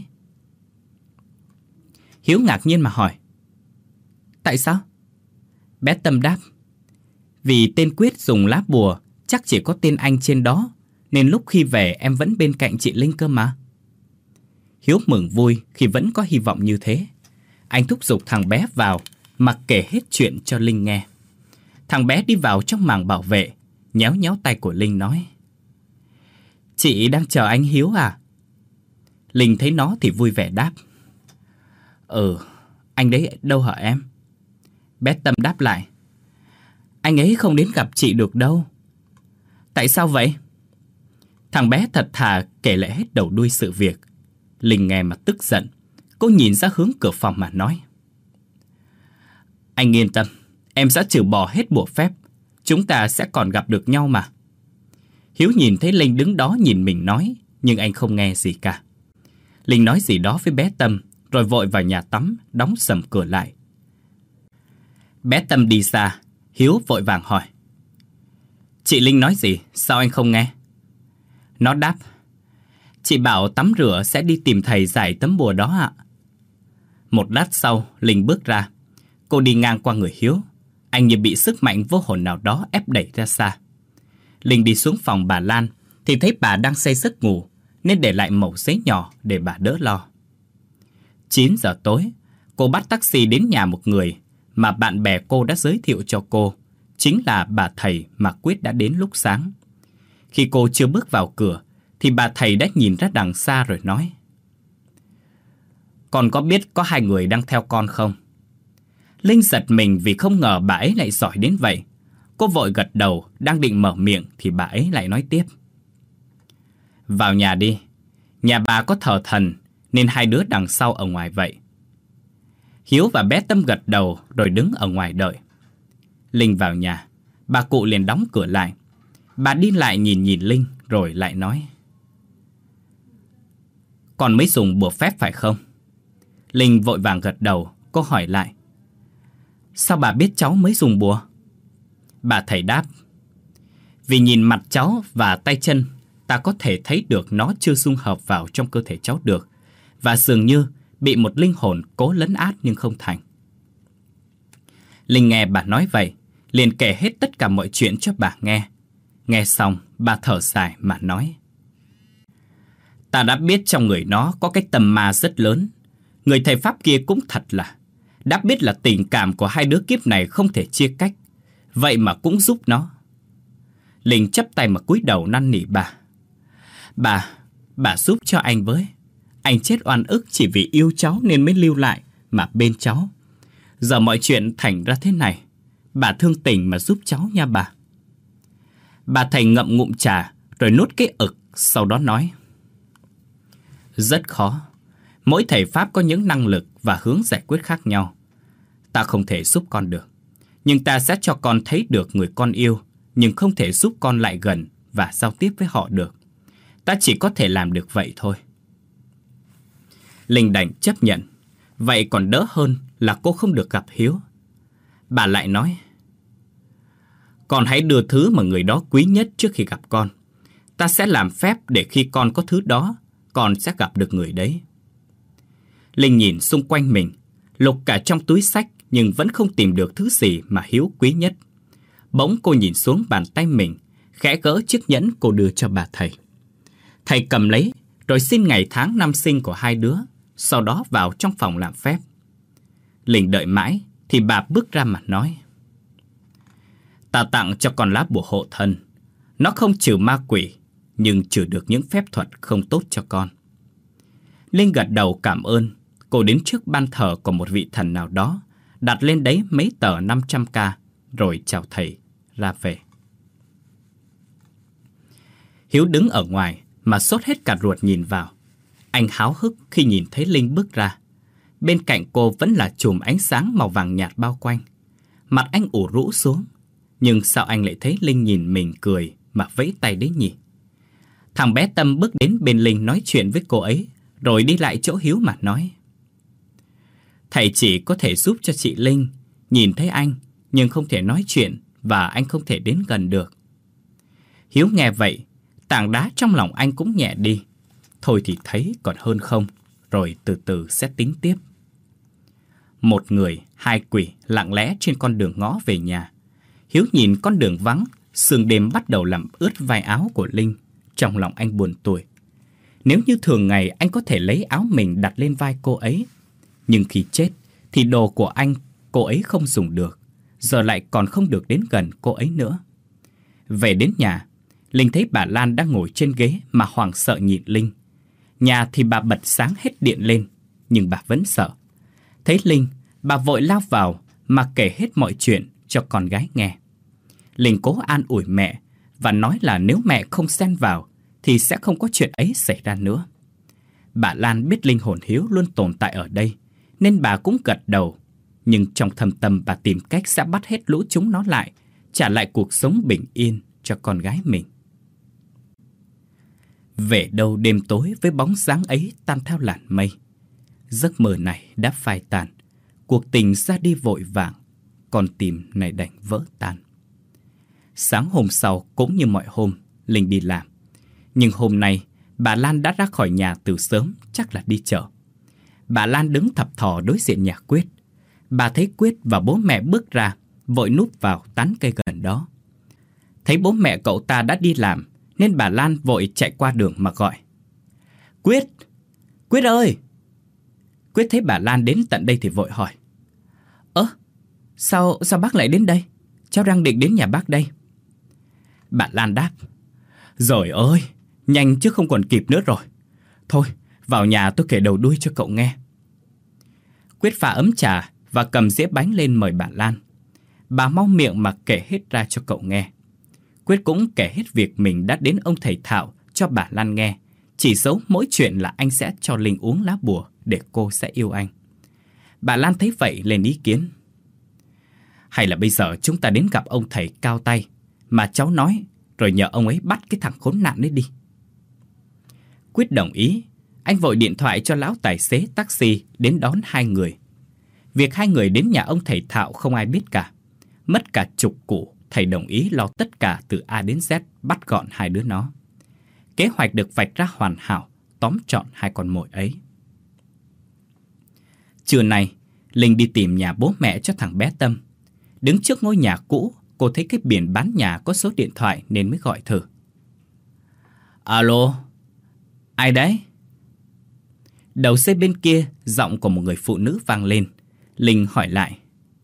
Hiếu ngạc nhiên mà hỏi: Tại sao? Bé Tâm đáp: Vì tên Quyết dùng lá bùa chắc chỉ có tên anh trên đó, nên lúc khi về em vẫn bên cạnh chị Linh cơ mà. Hiếu mừng vui khi vẫn có hy vọng như thế. Anh thúc giục thằng bé vào mà kể hết chuyện cho Linh nghe. Thằng bé đi vào trong màng bảo vệ, nhéo nhéo tay của Linh nói: Chị đang chờ anh Hiếu à? Linh thấy nó thì vui vẻ đáp: Ừ, anh đấy đâu hả em? Bé Tâm đáp lại: Anh ấy không đến gặp chị được đâu. Tại sao vậy? Thằng bé thật thà kể lại hết đầu đuôi sự việc. Linh nghe mà tức giận. Cô nhìn ra hướng cửa phòng mà nói: Anh yên tâm, em sẽ trừ bỏ hết bùa phép. Chúng ta sẽ còn gặp được nhau mà. Hiếu nhìn thấy Linh đứng đó nhìn mình nói, nhưng anh không nghe gì cả. Linh nói gì đó với bé Tâm, rồi vội vào nhà tắm, đóng sầm cửa lại. Bé Tâm đi xa, Hiếu vội vàng hỏi: Chị Linh nói gì, sao anh không nghe? Nó đáp: Chị bảo tắm rửa sẽ đi tìm thầy giải tấm bùa đó ạ. Một lát sau, Linh bước ra. Cô đi ngang qua người Hiếu. Anh như bị sức mạnh vô hồn nào đó ép đẩy ra xa. Linh đi xuống phòng bà Lan thì thấy bà đang say giấc ngủ, nên để lại mẩu giấy nhỏ để bà đỡ lo. chín giờ tối, cô bắt taxi đến nhà một người mà bạn bè cô đã giới thiệu cho cô, chính là bà thầy mà Quyết đã đến lúc sáng. Khi cô chưa bước vào cửa thì bà thầy đã nhìn ra đằng xa rồi nói: Con có biết có hai người đang theo con không? Linh giật mình vì không ngờ bà ấy lại giỏi đến vậy. Cô vội gật đầu, đang định mở miệng thì bà ấy lại nói tiếp: Vào nhà đi, nhà bà có thờ thần nên hai đứa đằng sau ở ngoài vậy. Hiếu và bé Tâm gật đầu rồi đứng ở ngoài đợi. Linh vào nhà, bà cụ liền đóng cửa lại. Bà đi lại nhìn nhìn Linh rồi lại nói: Con mới dùng bùa phép phải không? Linh vội vàng gật đầu. Cô hỏi lại: Sao bà biết cháu mới dùng bùa? Bà thầy đáp: Vì nhìn mặt cháu và tay chân, ta có thể thấy được nó chưa dung hợp vào trong cơ thể cháu được, và dường như bị một linh hồn cố lấn át nhưng không thành. Linh nghe bà nói vậy, liền kể hết tất cả mọi chuyện cho bà nghe. Nghe xong, bà thở dài mà nói: Ta đã biết trong người nó có cái tâm ma rất lớn. Người thầy Pháp kia cũng thật là đã biết là tình cảm của hai đứa kiếp này không thể chia cách, vậy mà cũng giúp nó. Linh chắp tay mà cúi đầu năn nỉ bà: Bà, bà giúp cho anh với. Anh chết oan ức chỉ vì yêu cháu nên mới lưu lại mà bên cháu. Giờ mọi chuyện thành ra thế này, bà thương tình mà giúp cháu nha bà. Bà thầy ngậm ngụm trà rồi nuốt cái ực, sau đó nói: Rất khó. Mỗi thầy Pháp có những năng lực và hướng giải quyết khác nhau. Ta không thể giúp con được, nhưng ta sẽ cho con thấy được người con yêu, nhưng không thể giúp con lại gần và giao tiếp với họ được. Ta chỉ có thể làm được vậy thôi. Linh đành chấp nhận. Vậy còn đỡ hơn là cô không được gặp Hiếu. Bà lại nói: Con hãy đưa thứ mà người đó quý nhất trước khi gặp con. Ta sẽ làm phép để khi con có thứ đó, con sẽ gặp được người đấy. Linh nhìn xung quanh mình, lục cả trong túi xách nhưng vẫn không tìm được thứ gì mà Hiếu quý nhất. Bỗng cô nhìn xuống bàn tay mình, khẽ gỡ chiếc nhẫn cô đưa cho bà thầy. Thầy cầm lấy rồi xin ngày tháng năm sinh của hai đứa, sau đó vào trong phòng làm phép. Linh đợi mãi thì bà bước ra mà nói: Ta tặng cho con lá bùa hộ thân. Nó không trừ ma quỷ, nhưng trừ được những phép thuật không tốt cho con. Linh gật đầu cảm ơn. Cô đến trước ban thờ của một vị thần nào đó, đặt lên đấy mấy tờ năm trăm k, rồi chào thầy ra về. Hiếu đứng ở ngoài mà sốt hết cả ruột nhìn vào. Anh háo hức khi nhìn thấy Linh bước ra. Bên cạnh cô vẫn là chùm ánh sáng màu vàng nhạt bao quanh. Mặt anh ủ rũ xuống. Nhưng sao anh lại thấy Linh nhìn mình cười mà vẫy tay đấy nhỉ? Thằng bé Tâm bước đến bên Linh nói chuyện với cô ấy, rồi đi lại chỗ Hiếu mà nói: Thầy chỉ có thể giúp cho chị Linh nhìn thấy anh, nhưng không thể nói chuyện và anh không thể đến gần được. Hiếu nghe vậy, tảng đá trong lòng anh cũng nhẹ đi. Thôi thì thấy còn hơn không, rồi từ từ sẽ tính tiếp. Một người, hai quỷ lặng lẽ trên con đường ngõ về nhà. Hiếu nhìn con đường vắng, sương đêm bắt đầu làm ướt vai áo của Linh. Trong lòng anh buồn tủi. Nếu như thường ngày anh có thể lấy áo mình đặt lên vai cô ấy, nhưng khi chết thì đồ của anh cô ấy không dùng được, giờ lại còn không được đến gần cô ấy nữa. Về đến nhà, Linh thấy bà Lan đang ngồi trên ghế mà hoảng sợ nhìn Linh. Nhà thì bà bật sáng hết điện lên, nhưng bà vẫn sợ. Thấy Linh, bà vội lao vào mà kể hết mọi chuyện cho con gái nghe. Linh cố an ủi mẹ và nói là nếu mẹ không xen vào thì sẽ không có chuyện ấy xảy ra nữa. Bà Lan biết linh hồn Hiếu luôn tồn tại ở đây, nên bà cũng gật đầu. Nhưng trong thâm tâm bà tìm cách sẽ bắt hết lũ chúng nó lại, trả lại cuộc sống bình yên cho con gái mình. Về đâu đêm tối với bóng dáng ấy tan theo làn mây. Giấc mơ này đã phai tàn, cuộc tình ra đi vội vàng, con tim này đành vỡ tan. Sáng hôm sau cũng như mọi hôm, Linh đi làm. Nhưng hôm nay, bà Lan đã ra khỏi nhà từ sớm, chắc là đi chợ. Bà Lan đứng thập thò đối diện nhà Quyết. Bà thấy Quyết và bố mẹ bước ra, vội núp vào tán cây gần đó. Thấy bố mẹ cậu ta đã đi làm, nên bà Lan vội chạy qua đường mà gọi. Quyết! Quyết ơi! Quyết thấy bà Lan đến tận đây thì vội hỏi. Ơ, sao, sao bác lại đến đây? Cháu đang định đến nhà bác đây. Bà Lan đáp. Rồi ơi, nhanh chứ không còn kịp nữa rồi. Thôi, vào nhà tôi kể đầu đuôi cho cậu nghe. Quyết pha ấm trà và cầm dĩa bánh lên mời bà Lan. Bà mau miệng mà kể hết ra cho cậu nghe. Quyết cũng kể hết việc mình đã đến ông thầy Thạo cho bà Lan nghe. Chỉ giấu mỗi chuyện là anh sẽ cho Linh uống lá bùa để cô sẽ yêu anh. Bà Lan thấy vậy lên ý kiến. Hay là bây giờ chúng ta đến gặp ông thầy cao tay mà cháu nói, rồi nhờ ông ấy bắt cái thằng khốn nạn đấy đi. Quyết đồng ý. Anh vội điện thoại cho lão tài xế taxi đến đón hai người. Việc hai người đến nhà ông thầy Thạo không ai biết cả. Mất cả chục củ, thầy đồng ý lo tất cả từ A đến Z, bắt gọn hai đứa nó. Kế hoạch được vạch ra hoàn hảo, tóm trọn hai con mồi ấy. Trưa nay, Linh đi tìm nhà bố mẹ cho thằng bé Tâm. Đứng trước ngôi nhà cũ, cô thấy cái biển bán nhà có số điện thoại nên mới gọi thử. Alo, ai đấy? Đầu dây bên kia, giọng của một người phụ nữ vang lên. Linh hỏi lại.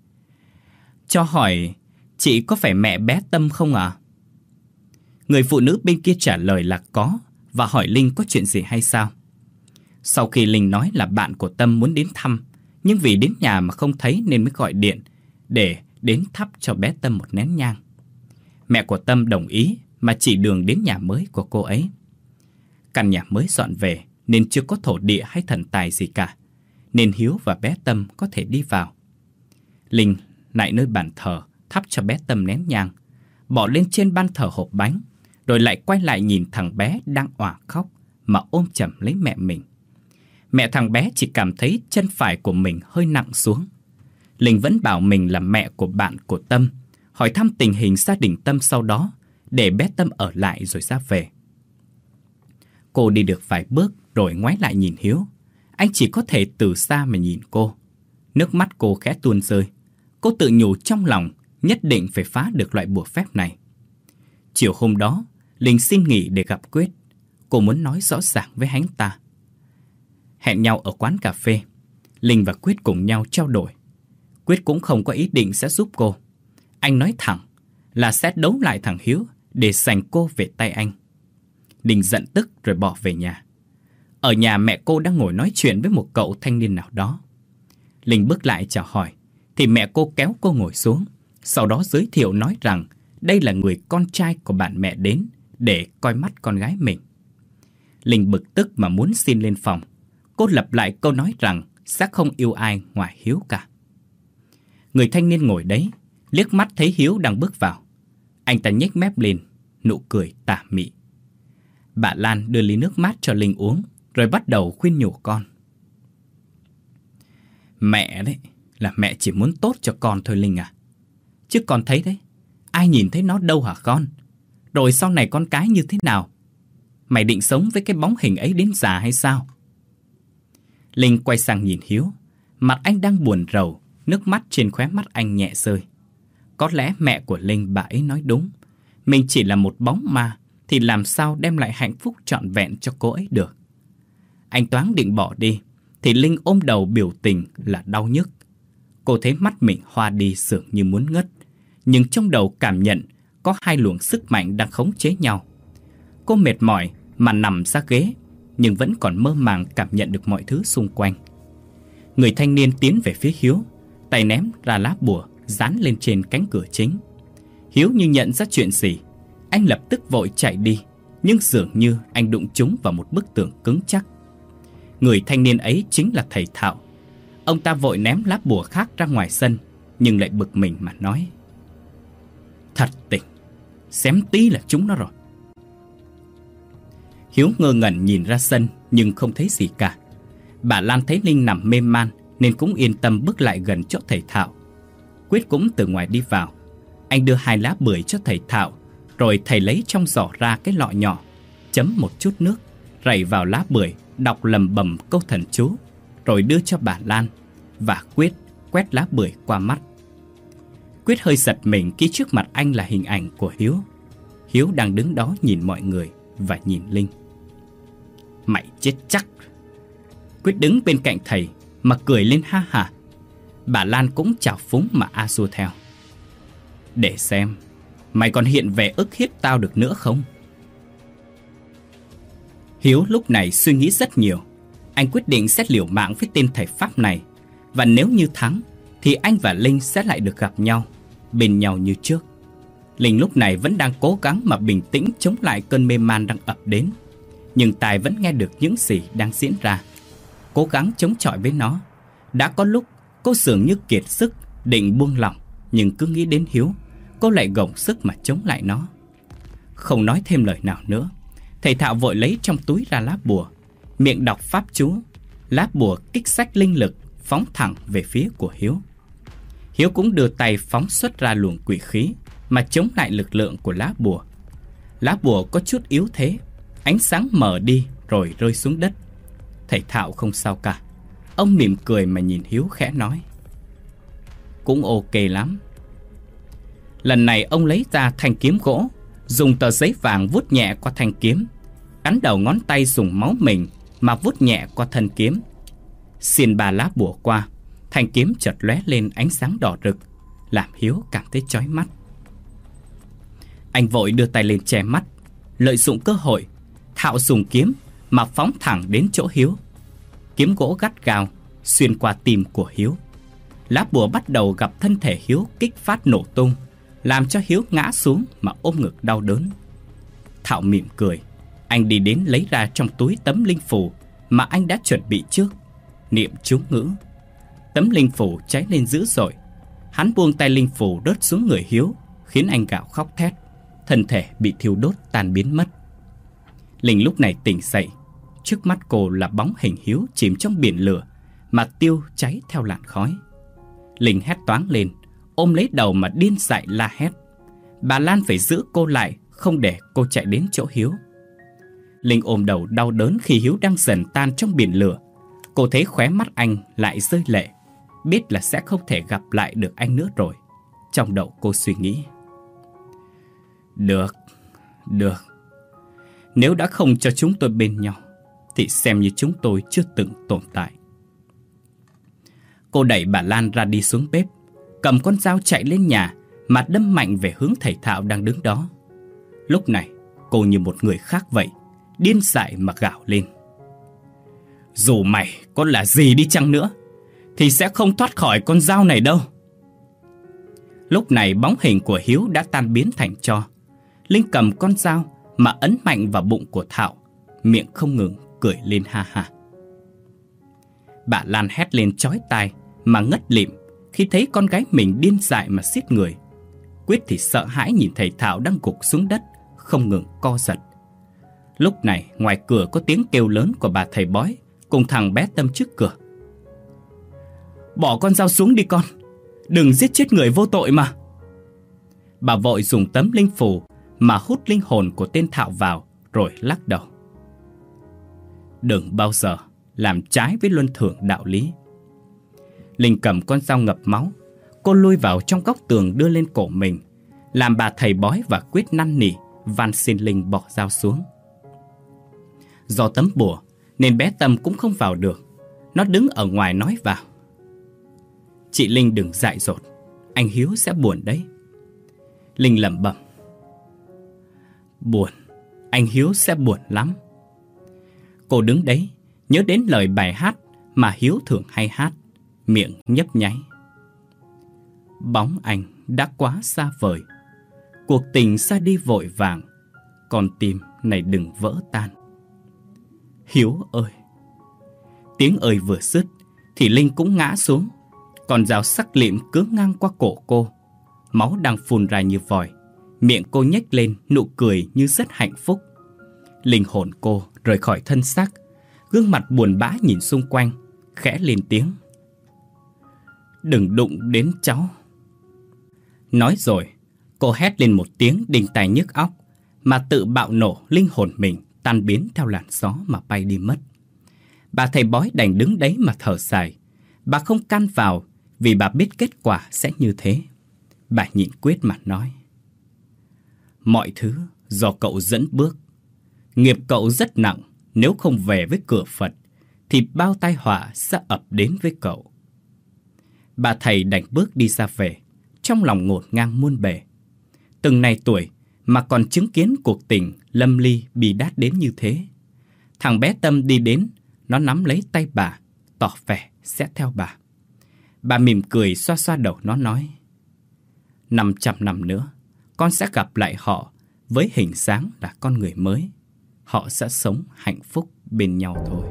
Cho hỏi, chị có phải mẹ bé Tâm không ạ? À? Người phụ nữ bên kia trả lời là có và hỏi Linh có chuyện gì hay sao. Sau khi Linh nói là bạn của Tâm muốn đến thăm, nhưng vì đến nhà mà không thấy nên mới gọi điện để đến thắp cho bé Tâm một nén nhang. Mẹ của Tâm đồng ý mà chỉ đường đến nhà mới của cô ấy. Căn nhà mới dọn về nên chưa có thổ địa hay thần tài gì cả, nên Hiếu và bé Tâm có thể đi vào. Linh lại nơi bàn thờ thắp cho bé Tâm nén nhang, bỏ lên trên ban thờ hộp bánh, rồi lại quay lại nhìn thằng bé đang òa khóc mà ôm chầm lấy mẹ mình. Mẹ thằng bé chỉ cảm thấy chân phải của mình hơi nặng xuống. Linh vẫn bảo mình là mẹ của bạn của Tâm, hỏi thăm tình hình gia đình Tâm sau đó, để bé Tâm ở lại rồi ra về. Cô đi được vài bước rồi ngoái lại nhìn Hiếu. Anh chỉ có thể từ xa mà nhìn cô. Nước mắt cô khẽ tuôn rơi. Cô tự nhủ trong lòng nhất định phải phá được loại bùa phép này. Chiều hôm đó, Linh xin nghỉ để gặp Quyết. Cô muốn nói rõ ràng với hắn ta. Hẹn nhau ở quán cà phê, Linh và Quyết cùng nhau trao đổi. Quyết cũng không có ý định sẽ giúp cô. Anh nói thẳng là sẽ đấu lại thằng Hiếu để giành cô về tay anh. Linh giận tức rồi bỏ về nhà. Ở nhà mẹ cô đang ngồi nói chuyện với một cậu thanh niên nào đó. Linh bước lại chào hỏi thì mẹ cô kéo cô ngồi xuống, sau đó giới thiệu nói rằng đây là người con trai của bạn mẹ đến để coi mắt con gái mình. Linh bực tức mà muốn xin lên phòng. Cô lặp lại câu nói rằng sẽ không yêu ai ngoài Hiếu cả. Người thanh niên ngồi đấy liếc mắt thấy Hiếu đang bước vào. Anh ta nhếch mép lên, nụ cười tà mị. Bà Lan đưa ly nước mát cho Linh uống, rồi bắt đầu khuyên nhủ con. Mẹ đấy, là mẹ chỉ muốn tốt cho con thôi Linh à. Chứ con thấy đấy, ai nhìn thấy nó đâu hả con? Rồi sau này con cái như thế nào? Mày định sống với cái bóng hình ấy đến già hay sao? Linh quay sang nhìn Hiếu. Mặt anh đang buồn rầu, nước mắt trên khóe mắt anh nhẹ rơi. Có lẽ mẹ của Linh bà ấy nói đúng. Mình chỉ là một bóng ma thì làm sao đem lại hạnh phúc trọn vẹn cho cô ấy được. Anh toáng định bỏ đi thì Linh ôm đầu biểu tình là đau nhức. Cô thấy mắt mình hoa đi dường như muốn ngất, nhưng trong đầu cảm nhận có hai luồng sức mạnh đang khống chế nhau. Cô mệt mỏi mà nằm ra ghế, nhưng vẫn còn mơ màng cảm nhận được mọi thứ xung quanh. Người thanh niên tiến về phía Hiếu, tay ném ra lá bùa dán lên trên cánh cửa chính. Hiếu như nhận ra chuyện gì, anh lập tức vội chạy đi, nhưng dường như anh đụng trúng vào một bức tường cứng chắc. Người thanh niên ấy chính là thầy Thạo. Ông ta vội ném lá bùa khác ra ngoài sân, nhưng lại bực mình mà nói: Thật tình, xém tí là chúng nó rồi. Hiếu ngơ ngẩn nhìn ra sân nhưng không thấy gì cả. Bà Lan thấy Linh nằm mê man nên cũng yên tâm bước lại gần chỗ thầy Thạo. Quyết cũng từ ngoài đi vào. Anh đưa hai lá bưởi cho thầy Thạo, rồi thầy lấy trong giỏ ra cái lọ nhỏ, chấm một chút nước, rảy vào lá bưởi, đọc lầm bầm câu thần chú, rồi đưa cho bà Lan. Và Quyết quét lá bưởi qua mắt. Quyết hơi giật mình khi trước mặt anh là hình ảnh của Hiếu. Hiếu đang đứng đó nhìn mọi người và nhìn Linh. Mày chết chắc. Quyết đứng bên cạnh thầy mà cười lên ha hả. Bà Lan cũng chào phúng mà a xua theo. Để xem mày còn hiện vẻ ức hiếp tao được nữa không? Hiếu lúc này suy nghĩ rất nhiều. Anh quyết định sẽ liều mạng với tên thầy Pháp này. Và nếu như thắng thì anh và Linh sẽ lại được gặp nhau, bên nhau như trước. Linh lúc này vẫn đang cố gắng mà bình tĩnh chống lại cơn mê man đang ập đến. Nhưng tai vẫn nghe được những gì đang diễn ra. Cố gắng chống chọi với nó. Đã có lúc cô dường như kiệt sức định buông lỏng, nhưng cứ nghĩ đến Hiếu, cô lại gồng sức mà chống lại nó. Không nói thêm lời nào nữa, thầy Thạo vội lấy trong túi ra lá bùa, miệng đọc pháp chú. Lá bùa kích xách linh lực phóng thẳng về phía của Hiếu. Hiếu cũng đưa tay phóng xuất ra luồng quỷ khí mà chống lại lực lượng của lá bùa. Lá bùa có chút yếu thế, ánh sáng mở đi rồi rơi xuống đất. Thầy Thạo không sao cả. Ông mỉm cười mà nhìn Hiếu khẽ nói: Cũng ok lắm. Lần này ông lấy ra thanh kiếm gỗ, dùng tờ giấy vàng vuốt nhẹ qua thanh kiếm, cắn đầu ngón tay dùng máu mình mà vuốt nhẹ qua thân kiếm. Xiên ba lá bùa qua, thanh kiếm chợt lóe lên ánh sáng đỏ rực, làm Hiếu cảm thấy chói mắt. Anh vội đưa tay lên che mắt, lợi dụng cơ hội, Thạo dùng kiếm mà phóng thẳng đến chỗ Hiếu. Kiếm gỗ gắt gao xuyên qua tim của Hiếu. Lá bùa bắt đầu gặp thân thể Hiếu kích phát nổ tung, làm cho Hiếu ngã xuống mà ôm ngực đau đớn. Thạo mỉm cười. Anh đi đến lấy ra trong túi tấm linh phù mà anh đã chuẩn bị trước, niệm chú ngữ. Tấm linh phù cháy lên dữ dội. Hắn buông tay linh phù rớt xuống người Hiếu, khiến anh gào khóc thét. Thân thể bị thiêu đốt tan biến mất. Linh lúc này tỉnh dậy. Trước mắt cô là bóng hình Hiếu chìm trong biển lửa mà tiêu cháy theo làn khói. Linh hét toáng lên, ôm lấy đầu mà điên dại la hét. Bà Lan phải giữ cô lại, không để cô chạy đến chỗ Hiếu. Linh ôm đầu đau đớn khi Hiếu đang dần tan trong biển lửa. Cô thấy khóe mắt anh lại rơi lệ, biết là sẽ không thể gặp lại được anh nữa rồi. Trong đầu cô suy nghĩ: Được, được. Nếu đã không cho chúng tôi bên nhau thì xem như chúng tôi chưa từng tồn tại. Cô đẩy bà Lan ra đi xuống bếp, cầm con dao chạy lên nhà mà đâm mạnh về hướng thầy Thạo đang đứng đó. Lúc này cô như một người khác vậy, điên dại mà gào lên: Dù mày có là gì đi chăng nữa thì sẽ không thoát khỏi con dao này đâu. Lúc này bóng hình của Hiếu đã tan biến thành tro. Linh cầm con dao mà ấn mạnh vào bụng của Thạo, miệng không ngừng cười lên ha ha. Bà Lan hét lên chói tai mà ngất lịm khi thấy con gái mình điên dại mà giết người. Quyết thì sợ hãi nhìn thầy Thạo đang gục xuống đất, không ngừng co giật. Lúc này ngoài cửa có tiếng kêu lớn của bà thầy bói cùng thằng bé Tâm trước cửa: Bỏ con dao xuống đi con, đừng giết chết người vô tội mà. Bà vội dùng tấm linh phù mà hút linh hồn của tên Thạo vào, rồi lắc đầu. Đừng bao giờ làm trái với luân thường đạo lý. Linh cầm con dao ngập máu, cô lui vào trong góc tường đưa lên cổ mình, làm bà thầy bói và quyết năn nỉ, van xin Linh bỏ dao xuống. Do tấm bùa nên bé Tâm cũng không vào được. Nó đứng ở ngoài nói vào. Chị Linh đừng dại dột, anh Hiếu sẽ buồn đấy. Linh lẩm bẩm. Buồn, anh Hiếu sẽ buồn lắm. Cô đứng đấy, nhớ đến lời bài hát mà Hiếu thường hay hát, miệng nhấp nháy. Bóng anh đã quá xa vời, cuộc tình xa đi vội vàng, con tim này đừng vỡ tan. Hiếu ơi! Tiếng ơi vừa dứt thì Linh cũng ngã xuống. Con dao sắc lịm cứ ngang qua cổ cô. Máu đang phun ra như vòi. Miệng cô nhếch lên nụ cười như rất hạnh phúc. Linh hồn cô rời khỏi thân xác, gương mặt buồn bã nhìn xung quanh, khẽ lên tiếng. Đừng đụng đến cháu. Nói rồi, cô hét lên một tiếng đinh tai nhức óc, mà tự bạo nổ linh hồn mình, tan biến theo làn gió mà bay đi mất. Bà thầy bói đành đứng đấy mà thở dài. Bà không can vào vì bà biết kết quả sẽ như thế. Bà nhịn quyết mà nói. Mọi thứ do cậu dẫn bước. Nghiệp cậu rất nặng, nếu không về với cửa Phật thì bao tai họa sẽ ập đến với cậu. Bà thầy đành bước đi ra về, trong lòng ngổn ngang muôn bề. Từng này tuổi mà còn chứng kiến cuộc tình lâm ly bi đát đến như thế. Thằng bé Tâm đi đến, nó nắm lấy tay bà, tỏ vẻ sẽ theo bà. Bà mỉm cười xoa xoa đầu nó nói. Năm trăm năm nữa, con sẽ gặp lại họ với hình dáng là con người mới. Họ sẽ sống hạnh phúc bên nhau thôi.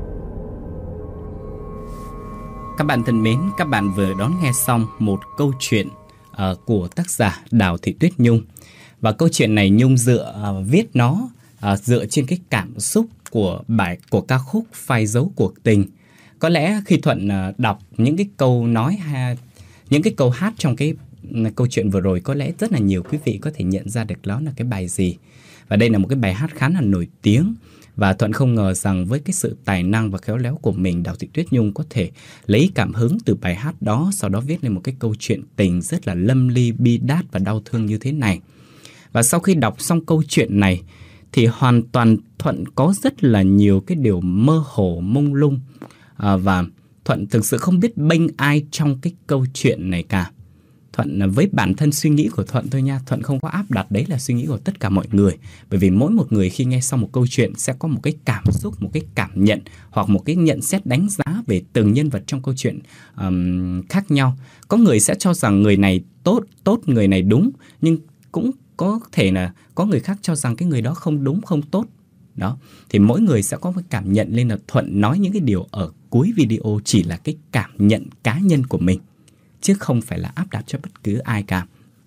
Các bạn thân mến, các bạn vừa đón nghe xong một câu chuyện uh, của tác giả Đào Thị Tuyết Nhung. Và câu chuyện này Nhung dựa uh, viết nó uh, dựa trên cái cảm xúc của bài của ca khúc Phai dấu cuộc tình. Có lẽ khi Thuận uh, đọc những cái câu nói ha, những cái câu hát trong cái uh, câu chuyện vừa rồi, có lẽ rất là nhiều quý vị có thể nhận ra được đó là cái bài gì. Và đây là một cái bài hát khá là nổi tiếng. Và Thuận không ngờ rằng với cái sự tài năng và khéo léo của mình, Đào Thị Tuyết Nhung có thể lấy cảm hứng từ bài hát đó, sau đó viết lên một cái câu chuyện tình rất là lâm ly, bi đát và đau thương như thế này. Và sau khi đọc xong câu chuyện này thì hoàn toàn Thuận có rất là nhiều cái điều mơ hồ, mông lung. à, Và Thuận thực sự không biết bênh ai trong cái câu chuyện này cả. Thuận với bản thân suy nghĩ của Thuận thôi nha, Thuận không có áp đặt đấy là suy nghĩ của tất cả mọi người. Bởi vì mỗi một người khi nghe xong một câu chuyện sẽ có một cái cảm xúc, một cái cảm nhận hoặc một cái nhận xét đánh giá về từng nhân vật trong câu chuyện um, khác nhau. Có người sẽ cho rằng người này tốt, tốt người này đúng, nhưng cũng có thể là có người khác cho rằng cái người đó không đúng, không tốt. Đó, thì mỗi người sẽ có một cảm nhận, nên là Thuận nói những cái điều ở cuối video chỉ là cái cảm nhận cá nhân của mình, chứ không phải là áp đặt cho bất cứ ai cả.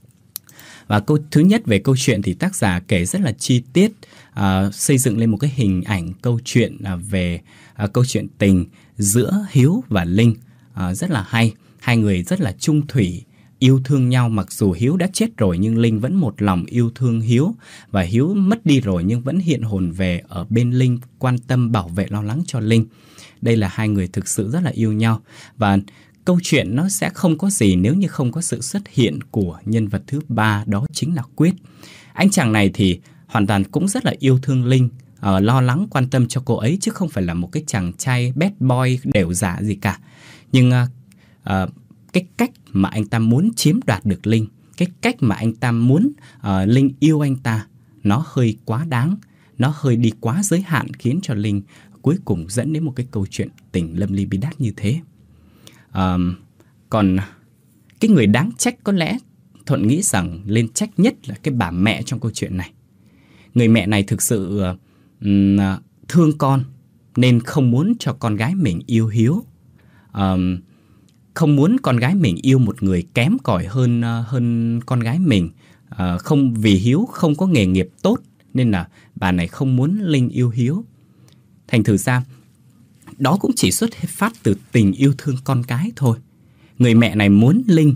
Và câu thứ nhất về câu chuyện thì tác giả kể rất là chi tiết, uh, xây dựng lên một cái hình ảnh câu chuyện uh, về uh, câu chuyện tình giữa Hiếu và Linh uh, rất là hay. Hai người rất là chung thủy, yêu thương nhau. Mặc dù Hiếu đã chết rồi nhưng Linh vẫn một lòng yêu thương Hiếu. Và Hiếu mất đi rồi nhưng vẫn hiện hồn về ở bên Linh, quan tâm, bảo vệ, lo lắng cho Linh. Đây là hai người thực sự rất là yêu nhau. Và câu chuyện nó sẽ không có gì nếu như không có sự xuất hiện của nhân vật thứ ba, đó chính là Quyết. Anh chàng này thì hoàn toàn cũng rất là yêu thương Linh, uh, lo lắng, quan tâm cho cô ấy, chứ không phải là một cái chàng trai bad boy đều giả gì cả. Nhưng uh, uh, cái cách mà anh ta muốn chiếm đoạt được Linh, cái cách mà anh ta muốn uh, Linh yêu anh ta, nó hơi quá đáng, nó hơi đi quá giới hạn, khiến cho Linh cuối cùng dẫn đến một cái câu chuyện tình lâm ly bi đát như thế. Uh, còn cái người đáng trách có lẽ Thuận nghĩ rằng lên trách nhất là cái bà mẹ trong câu chuyện này. Người mẹ này thực sự uh, thương con nên không muốn cho con gái mình yêu Hiếu, uh, không muốn con gái mình yêu một người kém cỏi hơn uh, hơn con gái mình. Uh, không vì Hiếu không có nghề nghiệp tốt nên là bà này không muốn Linh yêu Hiếu. Thành thử ra đó cũng chỉ xuất phát từ tình yêu thương con cái thôi. Người mẹ này muốn Linh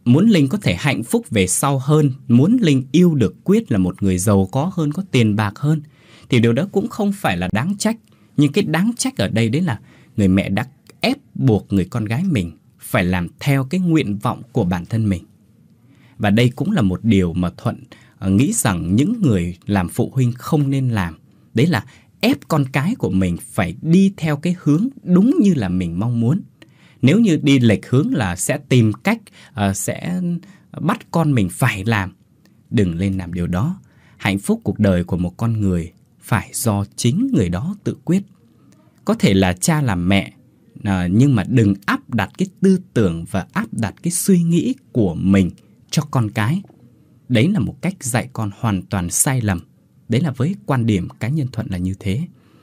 muốn Linh có thể hạnh phúc về sau hơn, muốn Linh yêu được Quyết là một người giàu có hơn, có tiền bạc hơn, thì điều đó cũng không phải là đáng trách. Nhưng cái đáng trách ở đây đấy là người mẹ đã ép buộc người con gái mình phải làm theo cái nguyện vọng của bản thân mình. Và đây cũng là một điều mà Thuận nghĩ rằng những người làm phụ huynh không nên làm. Đấy là ép con cái của mình phải đi theo cái hướng đúng như là mình mong muốn. Nếu như đi lệch hướng là sẽ tìm cách, uh, sẽ bắt con mình phải làm. Đừng lên làm điều đó. Hạnh phúc cuộc đời của một con người phải do chính người đó tự quyết. Có thể là cha làm mẹ, uh, nhưng mà đừng áp đặt cái tư tưởng và áp đặt cái suy nghĩ của mình cho con cái. Đấy là một cách dạy con hoàn toàn sai lầm. Đấy là với quan điểm cá nhân Thuận là như thế.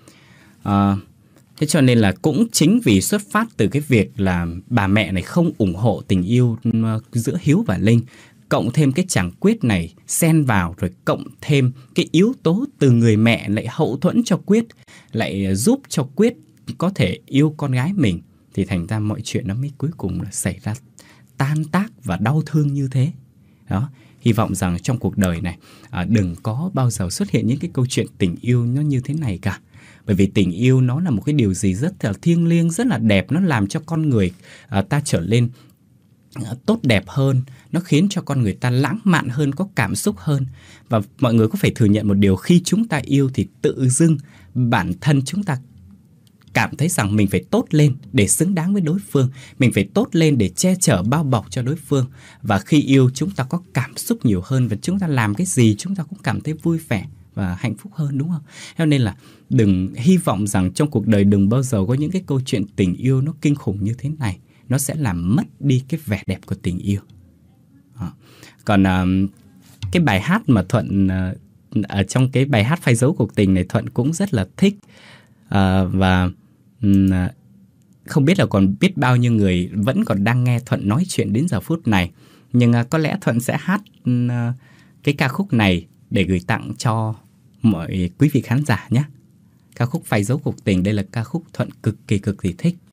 À, thế cho nên là cũng chính vì xuất phát từ cái việc là bà mẹ này không ủng hộ tình yêu giữa Hiếu và Linh, cộng thêm cái chàng Quyết này xen vào, rồi cộng thêm cái yếu tố từ người mẹ lại hậu thuẫn cho Quyết, lại giúp cho Quyết có thể yêu con gái mình, thì thành ra mọi chuyện nó mới cuối cùng là xảy ra tan tác và đau thương như thế. Đó. Hy vọng rằng trong cuộc đời này à, đừng có bao giờ xuất hiện những cái câu chuyện tình yêu nó như thế này cả. Bởi vì tình yêu nó là một cái điều gì rất là thiêng liêng, rất là đẹp. Nó làm cho con người à, ta trở lên à, tốt đẹp hơn. Nó khiến cho con người ta lãng mạn hơn, có cảm xúc hơn. Và mọi người có phải thừa nhận một điều, khi chúng ta yêu thì tự dưng bản thân chúng ta cảm thấy rằng mình phải tốt lên để xứng đáng với đối phương. Mình phải tốt lên để che chở, bao bọc cho đối phương. Và khi yêu chúng ta có cảm xúc nhiều hơn, và chúng ta làm cái gì chúng ta cũng cảm thấy vui vẻ và hạnh phúc hơn, đúng không? Cho nên là đừng hy vọng rằng trong cuộc đời đừng bao giờ có những cái câu chuyện tình yêu nó kinh khủng như thế này. Nó sẽ làm mất đi cái vẻ đẹp của tình yêu. Đó. Còn uh, cái bài hát mà Thuận uh, ở trong cái bài hát Phai dấu cuộc tình này, Thuận cũng rất là thích. Uh, và um, không biết là còn biết bao nhiêu người vẫn còn đang nghe Thuận nói chuyện đến giờ phút này. Nhưng uh, có lẽ Thuận sẽ hát uh, cái ca khúc này để gửi tặng cho mọi quý vị khán giả nhé. Ca khúc Phai dấu cuộc tình, đây là ca khúc Thuận cực kỳ cực kỳ thích.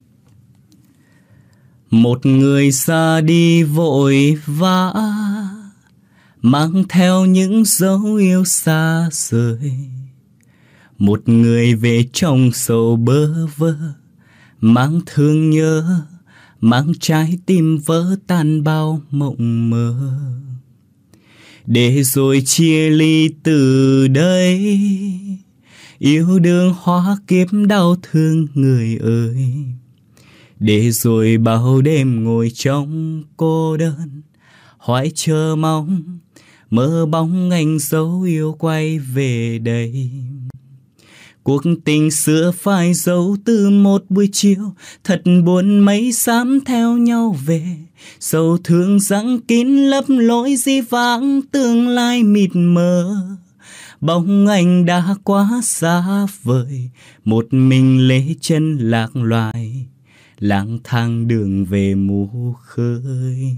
Một người ra đi vội vã, mang theo những dấu yêu xa rời. Một người về trong sầu bơ vơ, mang thương nhớ, mang trái tim vỡ tan bao mộng mơ. Để rồi chia ly từ đây, yêu đương hóa kiếp đau thương người ơi. Để rồi bao đêm ngồi trong cô đơn, hoài chờ mong, mơ bóng anh dấu yêu quay về đây. Cuộc tình xưa phai dấu từ một buổi chiều, thật buồn mấy dám theo nhau về. Sầu thương giăng kín lấp lối dĩ vãng, tương lai mịt mờ. Bóng anh đã quá xa vời, một mình lê chân lạc loài, lang thang đường về mù khơi.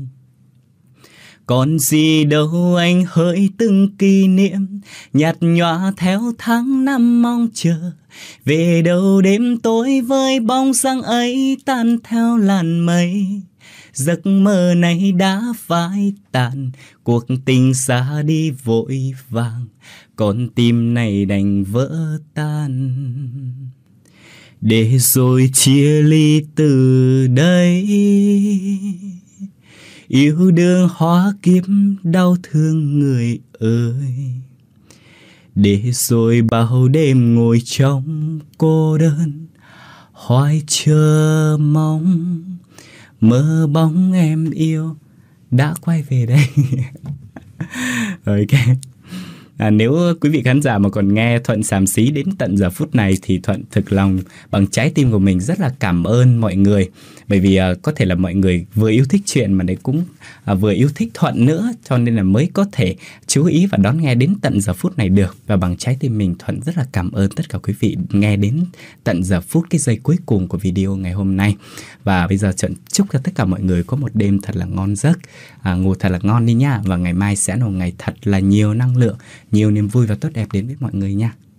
Còn gì đâu anh hỡi từng kỷ niệm, nhạt nhòa theo tháng năm mong chờ. Về đâu đêm tối với bóng dáng ấy tan theo làn mây. Giấc mơ này đã phai tàn, cuộc tình xa đi vội vàng, con tim này đành vỡ tan. Để rồi chia ly từ đây, yêu đương hóa kiếp đau thương người ơi. Để rồi bao đêm ngồi trong cô đơn, hoài chờ mong, mơ bóng em yêu đã quay về đây. Ok. À, nếu quý vị khán giả mà còn nghe Thuận xàm xí đến tận giờ phút này thì Thuận thực lòng bằng trái tim của mình rất là cảm ơn mọi người. Bởi vì à, có thể là mọi người vừa yêu thích chuyện mà đấy cũng à, vừa yêu thích Thuận nữa, cho nên là mới có thể chú ý và đón nghe đến tận giờ phút này được. Và bằng trái tim mình, Thuận rất là cảm ơn tất cả quý vị nghe đến tận giờ phút, cái giây cuối cùng của video ngày hôm nay. Và bây giờ Thuận chúc cho tất cả mọi người có một đêm thật là ngon giấc, à, ngủ thật là ngon đi nha. Và ngày mai sẽ là một ngày thật là nhiều năng lượng, nhiều niềm vui và tốt đẹp đến với mọi người nha.